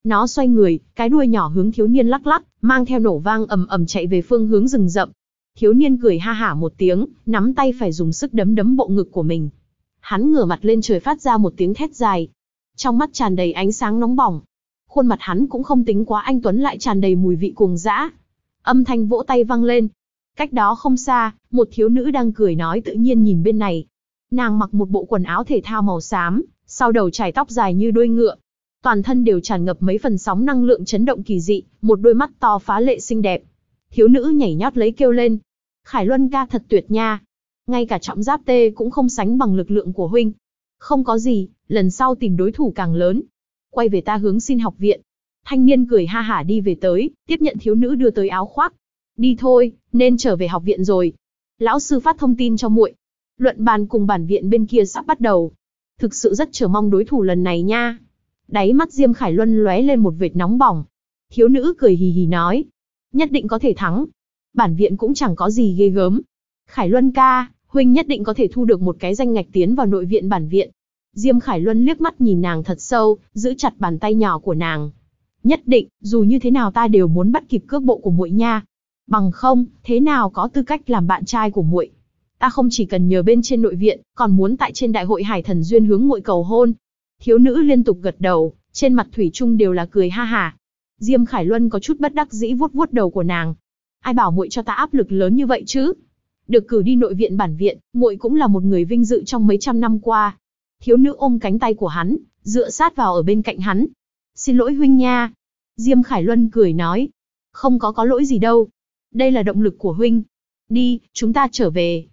Nó xoay người, cái đuôi nhỏ hướng thiếu niên lắc lắc, mang theo nổ vang ầm ầm chạy về phương hướng rừng rậm. Thiếu niên cười ha hả một tiếng, nắm tay phải dùng sức đấm đấm bộ ngực của mình. Hắn ngửa mặt lên trời phát ra một tiếng thét dài. Trong mắt tràn đầy ánh sáng nóng bỏng. Khuôn mặt hắn cũng không tính quá anh tuấn lại tràn đầy mùi vị cuồng dã. Âm thanh vỗ tay vang lên. Cách đó không xa, một thiếu nữ đang cười nói tự nhiên nhìn bên này. Nàng mặc một bộ quần áo thể thao màu xám, sau đầu trải tóc dài như đuôi ngựa. Toàn thân đều tràn ngập mấy phần sóng năng lượng chấn động kỳ dị, một đôi mắt to phá lệ xinh đẹp. Thiếu nữ nhảy nhót lấy kêu lên. Khải Luân ca thật tuyệt nha. Ngay cả trọng giáp tê cũng không sánh bằng lực lượng của huynh. Không có gì, lần sau tìm đối thủ càng lớn. Quay về ta hướng xin học viện. Thanh niên cười ha hả đi về tới, tiếp nhận thiếu nữ đưa tới áo khoác. Đi thôi, nên trở về học viện rồi. Lão sư phát thông tin cho muội. Luận bàn cùng bản viện bên kia sắp bắt đầu. Thực sự rất chờ mong đối thủ lần này nha. Đáy mắt Diêm Khải Luân lóe lên một vệt nóng bỏng. Thiếu nữ cười hì hì nói. Nhất định có thể thắng. Bản viện cũng chẳng có gì ghê gớm. Khải Luân ca, huynh nhất định có thể thu được một cái danh ngạch tiến vào nội viện bản viện. Diêm Khải Luân liếc mắt nhìn nàng thật sâu, giữ chặt bàn tay nhỏ của nàng. Nhất định, dù như thế nào ta đều muốn bắt kịp cước bộ của muội nha. Bằng không, thế nào có tư cách làm bạn trai của muội? Ta không chỉ cần nhờ bên trên nội viện, còn muốn tại trên đại hội Hải Thần Duyên hướng muội cầu hôn. Thiếu nữ liên tục gật đầu, trên mặt thủy chung đều là cười ha hả. Diêm Khải Luân có chút bất đắc dĩ vuốt vuốt đầu của nàng. Ai bảo muội cho ta áp lực lớn như vậy chứ? Được cử đi nội viện bản viện, muội cũng là một người vinh dự trong mấy trăm năm qua. Thiếu nữ ôm cánh tay của hắn, dựa sát vào ở bên cạnh hắn. Xin lỗi huynh nha. Diêm Khải Luân cười nói. Không có lỗi gì đâu. Đây là động lực của huynh. Đi, chúng ta trở về.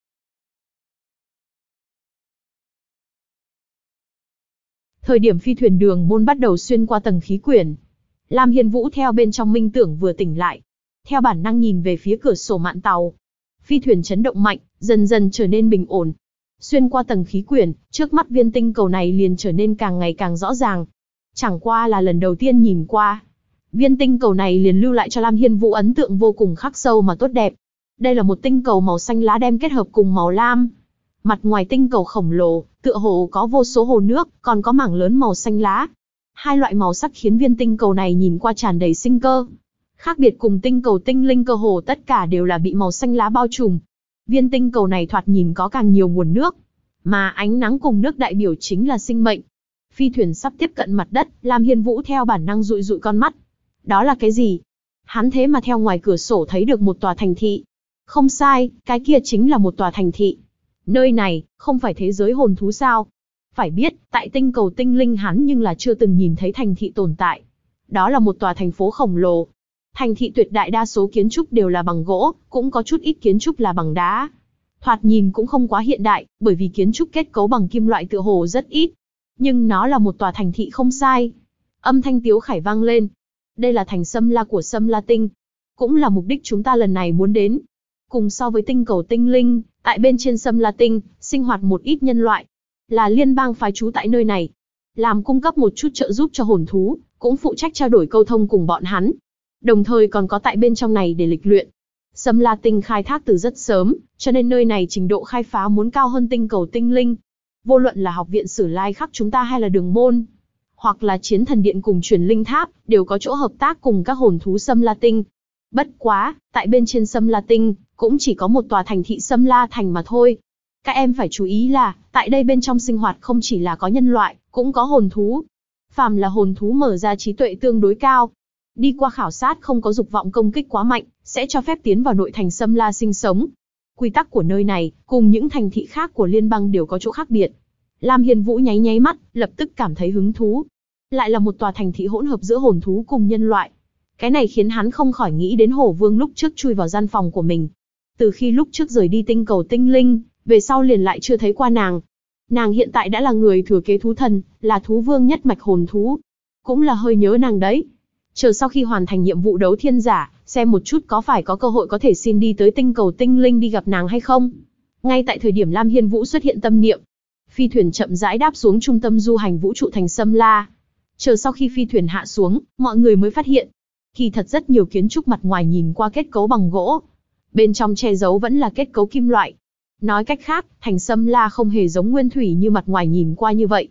Thời điểm phi thuyền đường môn bắt đầu xuyên qua tầng khí quyển. Lam Hiên Vũ theo bên trong minh tưởng vừa tỉnh lại. Theo bản năng nhìn về phía cửa sổ mạn tàu. Phi thuyền chấn động mạnh, dần dần trở nên bình ổn. Xuyên qua tầng khí quyển, trước mắt viên tinh cầu này liền trở nên càng ngày càng rõ ràng. Chẳng qua là lần đầu tiên nhìn qua. Viên tinh cầu này liền lưu lại cho Lam Hiên Vũ ấn tượng vô cùng khắc sâu mà tốt đẹp. Đây là một tinh cầu màu xanh lá đem kết hợp cùng màu lam. Mặt ngoài tinh cầu khổng lồ, tựa hồ có vô số hồ nước, còn có mảng lớn màu xanh lá. Hai loại màu sắc khiến viên tinh cầu này nhìn qua tràn đầy sinh cơ. Khác biệt cùng tinh cầu tinh linh cơ hồ tất cả đều là bị màu xanh lá bao trùm. Viên tinh cầu này thoạt nhìn có càng nhiều nguồn nước, mà ánh nắng cùng nước đại biểu chính là sinh mệnh. Phi thuyền sắp tiếp cận mặt đất, Lam Hiên Vũ theo bản năng dụi dụi con mắt. Đó là cái gì? Hắn thế mà theo ngoài cửa sổ thấy được một tòa thành thị. Không sai, cái kia chính là một tòa thành thị. Nơi này, không phải thế giới hồn thú sao? Phải biết, tại tinh cầu tinh linh hắn nhưng là chưa từng nhìn thấy thành thị tồn tại. Đó là một tòa thành phố khổng lồ. Thành thị tuyệt đại đa số kiến trúc đều là bằng gỗ, cũng có chút ít kiến trúc là bằng đá. Thoạt nhìn cũng không quá hiện đại, bởi vì kiến trúc kết cấu bằng kim loại tựa hồ rất ít. Nhưng nó là một tòa thành thị không sai. Âm thanh Tiếu Khải vang lên. Đây là thành Sâm La của Sâm La Tinh. Cũng là mục đích chúng ta lần này muốn đến. Cùng so với tinh cầu tinh linh, tại bên trên Sâm La Tinh, sinh hoạt một ít nhân loại. Là liên bang phái trú tại nơi này. Làm cung cấp một chút trợ giúp cho hồn thú, cũng phụ trách trao đổi câu thông cùng bọn hắn. Đồng thời còn có tại bên trong này để lịch luyện. Sâm La Tinh khai thác từ rất sớm, cho nên nơi này trình độ khai phá muốn cao hơn tinh cầu tinh linh. Vô luận là học viện Sử Lai Khắc chúng ta hay là Đường Môn, hoặc là Chiến Thần Điện cùng Truyền Linh Tháp, đều có chỗ hợp tác cùng các hồn thú Sâm La Tinh. Bất quá, tại bên trên Sâm La Tinh, cũng chỉ có một tòa thành thị Sâm La Thành mà thôi. Các em phải chú ý là, tại đây bên trong sinh hoạt không chỉ là có nhân loại, cũng có hồn thú. Phàm là hồn thú mở ra trí tuệ tương đối cao, đi qua khảo sát không có dục vọng công kích quá mạnh, sẽ cho phép tiến vào nội thành Sâm La sinh sống. Quy tắc của nơi này, cùng những thành thị khác của liên bang đều có chỗ khác biệt. Lam Hiên Vũ nháy nháy mắt, lập tức cảm thấy hứng thú. Lại là một tòa thành thị hỗn hợp giữa hồn thú cùng nhân loại. Cái này khiến hắn không khỏi nghĩ đến Hổ Vương lúc trước chui vào gian phòng của mình. Từ khi lúc trước rời đi tinh cầu tinh linh, về sau liền lại chưa thấy qua nàng. Nàng hiện tại đã là người thừa kế thú thần, là thú vương nhất mạch hồn thú. Cũng là hơi nhớ nàng đấy. Chờ sau khi hoàn thành nhiệm vụ đấu thiên giả, xem một chút có phải có cơ hội có thể xin đi tới tinh cầu tinh linh đi gặp nàng hay không. Ngay tại thời điểm Lam Hiên Vũ xuất hiện tâm niệm, phi thuyền chậm rãi đáp xuống trung tâm du hành vũ trụ thành Sâm La. Chờ sau khi phi thuyền hạ xuống, mọi người mới phát hiện, kỳ thật rất nhiều kiến trúc mặt ngoài nhìn qua kết cấu bằng gỗ, bên trong che giấu vẫn là kết cấu kim loại. Nói cách khác, thành Sâm La không hề giống nguyên thủy như mặt ngoài nhìn qua như vậy.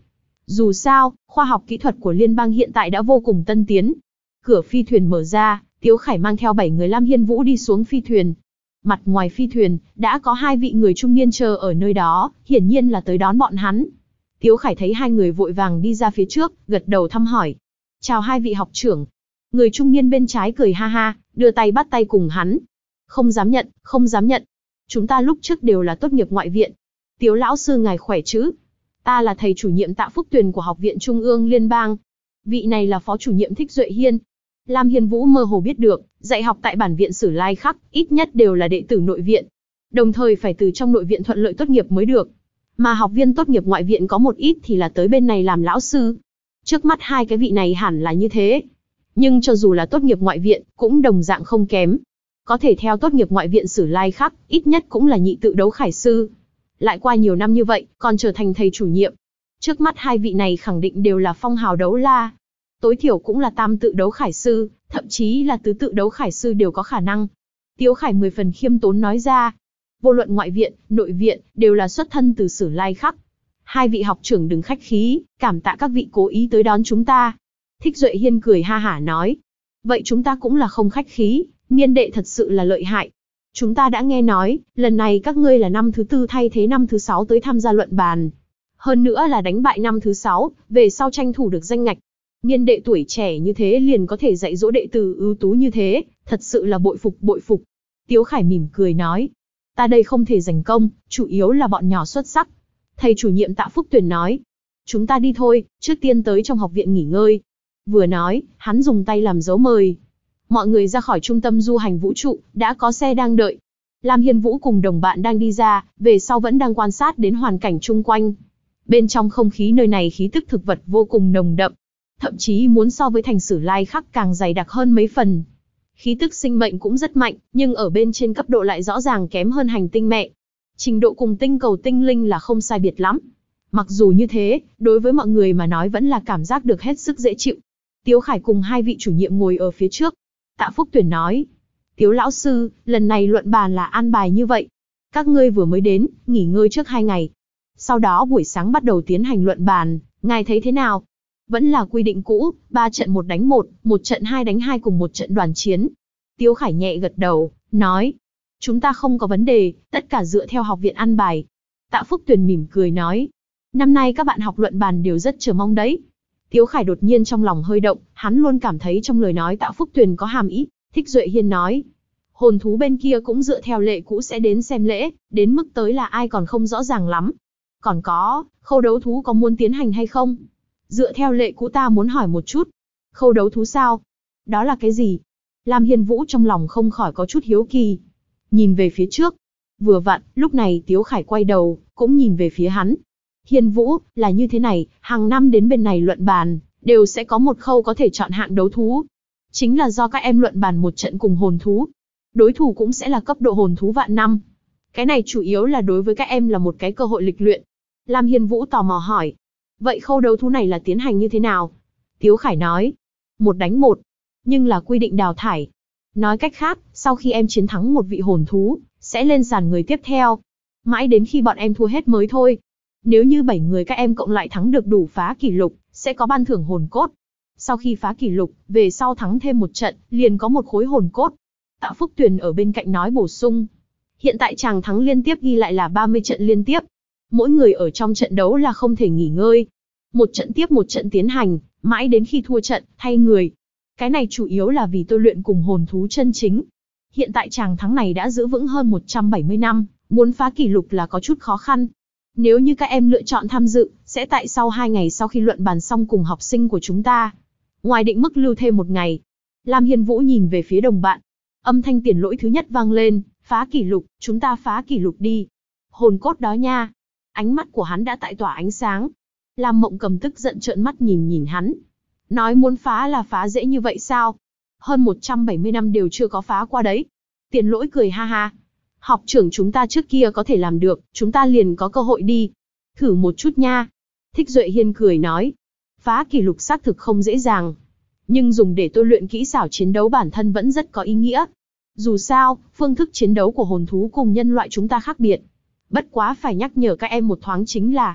Dù sao, khoa học kỹ thuật của liên bang hiện tại đã vô cùng tân tiến. Cửa phi thuyền mở ra, Tiếu Khải mang theo 7 người Lam Hiên Vũ đi xuống phi thuyền. Mặt ngoài phi thuyền, đã có 2 vị người trung niên chờ ở nơi đó, hiển nhiên là tới đón bọn hắn. Tiếu Khải thấy 2 người vội vàng đi ra phía trước, gật đầu thăm hỏi. Chào 2 vị học trưởng. Người trung niên bên trái cười ha ha, đưa tay bắt tay cùng hắn. Không dám nhận, không dám nhận. Chúng ta lúc trước đều là tốt nghiệp ngoại viện. Tiếu lão sư ngài khỏe chứ? Ta là thầy chủ nhiệm Tạ Phúc Tuyền của Học viện Trung ương Liên bang. Vị này là phó chủ nhiệm Thích Duệ Hiên. Lam Hiên Vũ mơ hồ biết được, dạy học tại bản viện Sử Lai Khắc, ít nhất đều là đệ tử nội viện. Đồng thời phải từ trong nội viện thuận lợi tốt nghiệp mới được. Mà học viên tốt nghiệp ngoại viện có một ít thì là tới bên này làm lão sư. Trước mắt 2 cái vị này hẳn là như thế. Nhưng cho dù là tốt nghiệp ngoại viện, cũng đồng dạng không kém. Có thể theo tốt nghiệp ngoại viện Sử Lai Khắc, ít nhất cũng là nhị tự đấu khải sư. Lại qua nhiều năm như vậy, còn trở thành thầy chủ nhiệm. Trước mắt 2 vị này khẳng định đều là phong hào đấu la. Tối thiểu cũng là tam tự đấu khải sư, thậm chí là tứ tự đấu khải sư đều có khả năng. Tiếu Khải 10 phần khiêm tốn nói ra. Vô luận ngoại viện, nội viện, đều là xuất thân từ Sử Lai Khắc. 2 vị học trưởng đừng khách khí, cảm tạ các vị cố ý tới đón chúng ta. Thích Duệ Hiên cười ha hả nói. Vậy chúng ta cũng là không khách khí, niên đệ thật sự là lợi hại. Chúng ta đã nghe nói, lần này các ngươi là năm thứ 4 thay thế năm thứ 6 tới tham gia luận bàn. Hơn nữa là đánh bại năm thứ 6, về sau tranh thủ được danh ngạch. Niên đệ tuổi trẻ như thế liền có thể dạy dỗ đệ tử ưu tú như thế, thật sự là bội phục bội phục. Tiếu Khải mỉm cười nói. Ta đây không thể giành công, chủ yếu là bọn nhỏ xuất sắc. Thầy chủ nhiệm Tạ Phúc Tuyền nói. Chúng ta đi thôi, trước tiên tới trong học viện nghỉ ngơi. Vừa nói, hắn dùng tay làm dấu mời. Mọi người ra khỏi trung tâm du hành vũ trụ, đã có xe đang đợi. Lam Hiên Vũ cùng đồng bạn đang đi ra, về sau vẫn đang quan sát đến hoàn cảnh chung quanh. Bên trong không khí nơi này khí tức thực vật vô cùng nồng đậm. Thậm chí muốn so với thành Sử Lai Khắc càng dày đặc hơn mấy phần. Khí tức sinh mệnh cũng rất mạnh, nhưng ở bên trên cấp độ lại rõ ràng kém hơn hành tinh mẹ. Trình độ cùng tinh cầu tinh linh là không sai biệt lắm. Mặc dù như thế, đối với mọi người mà nói vẫn là cảm giác được hết sức dễ chịu. Tiếu Khải cùng 2 vị chủ nhiệm ngồi ở phía trước. Tạ Phúc Tuyền nói. Tiếu lão sư, lần này luận bàn là an bài như vậy. Các ngươi vừa mới đến, nghỉ ngơi trước 2 ngày. Sau đó buổi sáng bắt đầu tiến hành luận bàn, ngài thấy thế nào? Vẫn là quy định cũ, 3 trận 1 đánh 1, 1 trận 2 đánh 2 cùng 1 trận đoàn chiến. Tiếu Khải nhẹ gật đầu, nói. Chúng ta không có vấn đề, tất cả dựa theo học viện an bài. Tạ Phúc Tuyền mỉm cười nói. Năm nay các bạn học luận bàn đều rất chờ mong đấy. Tiếu Khải đột nhiên trong lòng hơi động, hắn luôn cảm thấy trong lời nói Tạ Phúc Tuyền có hàm ý. Thích Duệ Hiên nói. Hồn thú bên kia cũng dựa theo lệ cũ sẽ đến xem lễ, đến mức tới là ai còn không rõ ràng lắm. Còn có, khâu đấu thú có muốn tiến hành hay không? Dựa theo lệ cũ ta muốn hỏi một chút. Khâu đấu thú sao? Đó là cái gì? Lam Hiên Vũ trong lòng không khỏi có chút hiếu kỳ. Nhìn về phía trước. Vừa vặn, lúc này Tiếu Khải quay đầu, cũng nhìn về phía hắn. Hiên Vũ, là như thế này, hàng năm đến bên này luận bàn, đều sẽ có một khâu có thể chọn hạng đấu thú. Chính là do các em luận bàn một trận cùng hồn thú. Đối thủ cũng sẽ là cấp độ hồn thú vạn năm. Cái này chủ yếu là đối với các em là một cái cơ hội lịch luyện. Lam Hiên Vũ tò mò hỏi. Vậy khâu đấu thú này là tiến hành như thế nào? Tiếu Khải nói. 1 đánh 1. Nhưng là quy định đào thải. Nói cách khác, sau khi em chiến thắng một vị hồn thú, sẽ lên sàn người tiếp theo. Mãi đến khi bọn em thua hết mới thôi. Nếu như 7 người các em cộng lại thắng được đủ phá kỷ lục, sẽ có ban thưởng hồn cốt. Sau khi phá kỷ lục, về sau thắng thêm một trận, liền có một khối hồn cốt. Tạ Phúc Tuyền ở bên cạnh nói bổ sung. Hiện tại chàng thắng liên tiếp ghi lại là 30 trận liên tiếp. Mỗi người ở trong trận đấu là không thể nghỉ ngơi. Một trận tiếp một trận tiến hành, mãi đến khi thua trận, thay người. Cái này chủ yếu là vì tôi luyện cùng hồn thú chân chính. Hiện tại chàng thắng này đã giữ vững hơn 170 năm, muốn phá kỷ lục là có chút khó khăn. Nếu như các em lựa chọn tham dự, sẽ tại sau 2 ngày sau khi luận bàn xong cùng học sinh của chúng ta. Ngoài định mức lưu thêm 1 ngày. Lam Hiên Vũ nhìn về phía đồng bạn. Âm thanh tiền lỗi thứ nhất vang lên, phá kỷ lục, chúng ta phá kỷ lục đi. Hồn cốt đó nha. Ánh mắt của hắn đã tại tỏa ánh sáng. Lam Mộng Cầm tức giận trợn mắt nhìn hắn. Nói muốn phá là phá dễ như vậy sao? Hơn 170 năm đều chưa có phá qua đấy. Tiền lỗi cười ha ha. Học trưởng chúng ta trước kia có thể làm được, chúng ta liền có cơ hội đi. Thử một chút nha. Thích Duệ Hiên cười nói. Phá kỷ lục xác thực không dễ dàng. Nhưng dùng để tôi luyện kỹ xảo chiến đấu bản thân vẫn rất có ý nghĩa. Dù sao, phương thức chiến đấu của hồn thú cùng nhân loại chúng ta khác biệt. Bất quá phải nhắc nhở các em một thoáng chính là,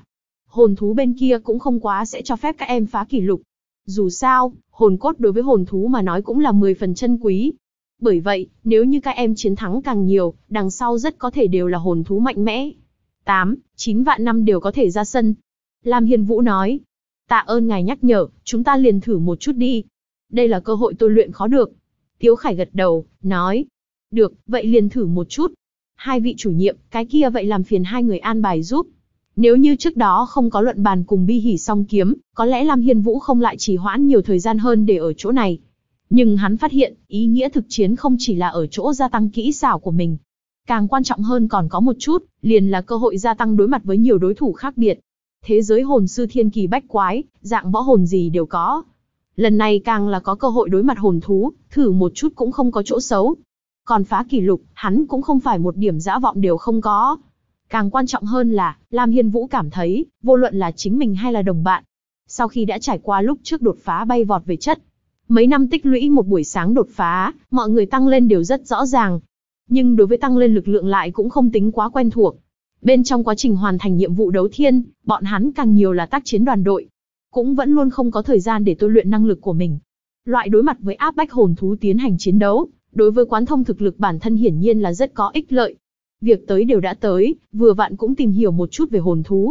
hồn thú bên kia cũng không quá sẽ cho phép các em phá kỷ lục. Dù sao, hồn cốt đối với hồn thú mà nói cũng là 10 phần chân quý. Bởi vậy, nếu như các em chiến thắng càng nhiều, đằng sau rất có thể đều là hồn thú mạnh mẽ. 8-9 vạn năm đều có thể ra sân. Lam Hiên Vũ nói, tạ ơn ngài nhắc nhở, chúng ta liền thử một chút đi. Đây là cơ hội tôi luyện khó được. Tiếu Khải gật đầu, nói, được, vậy liền thử một chút. Hai vị chủ nhiệm, cái kia vậy làm phiền hai người an bài giúp. Nếu như trước đó không có luận bàn cùng Bi Hỉ Song Kiếm, có lẽ Lam Hiên Vũ không lại trì hoãn nhiều thời gian hơn để ở chỗ này. Nhưng hắn phát hiện, ý nghĩa thực chiến không chỉ là ở chỗ gia tăng kỹ xảo của mình. Càng quan trọng hơn còn có một chút, liền là cơ hội gia tăng đối mặt với nhiều đối thủ khác biệt. Thế giới hồn sư thiên kỳ bách quái, dạng võ hồn gì đều có. Lần này càng là có cơ hội đối mặt hồn thú, thử một chút cũng không có chỗ xấu. Còn phá kỷ lục, hắn cũng không phải một điểm dã vọng đều không có. Càng quan trọng hơn là, Lam Hiên Vũ cảm thấy, vô luận là chính mình hay là đồng bạn. Sau khi đã trải qua lúc trước đột phá bay vọt về chất, mấy năm tích lũy một buổi sáng đột phá, mọi người tăng lên đều rất rõ ràng. Nhưng đối với tăng lên lực lượng lại cũng không tính quá quen thuộc. Bên trong quá trình hoàn thành nhiệm vụ đấu thiên, bọn hắn càng nhiều là tác chiến đoàn đội. Cũng vẫn luôn không có thời gian để tôi luyện năng lực của mình. Loại đối mặt với áp bách hồn thú tiến hành chiến đấu, đối với quán thông thực lực bản thân hiển nhiên là rất có ích lợi. Việc tới đều đã tới, vừa vặn cũng tìm hiểu một chút về hồn thú.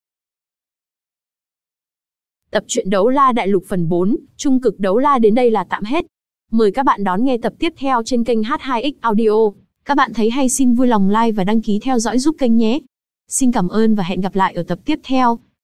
Tập truyện Đấu La Đại Lục phần 4, Trung cực Đấu La đến đây là tạm hết. Mời các bạn đón nghe tập tiếp theo trên kênh H2X Audio. Các bạn thấy hay xin vui lòng like và đăng ký theo dõi giúp kênh nhé. Xin cảm ơn và hẹn gặp lại ở tập tiếp theo.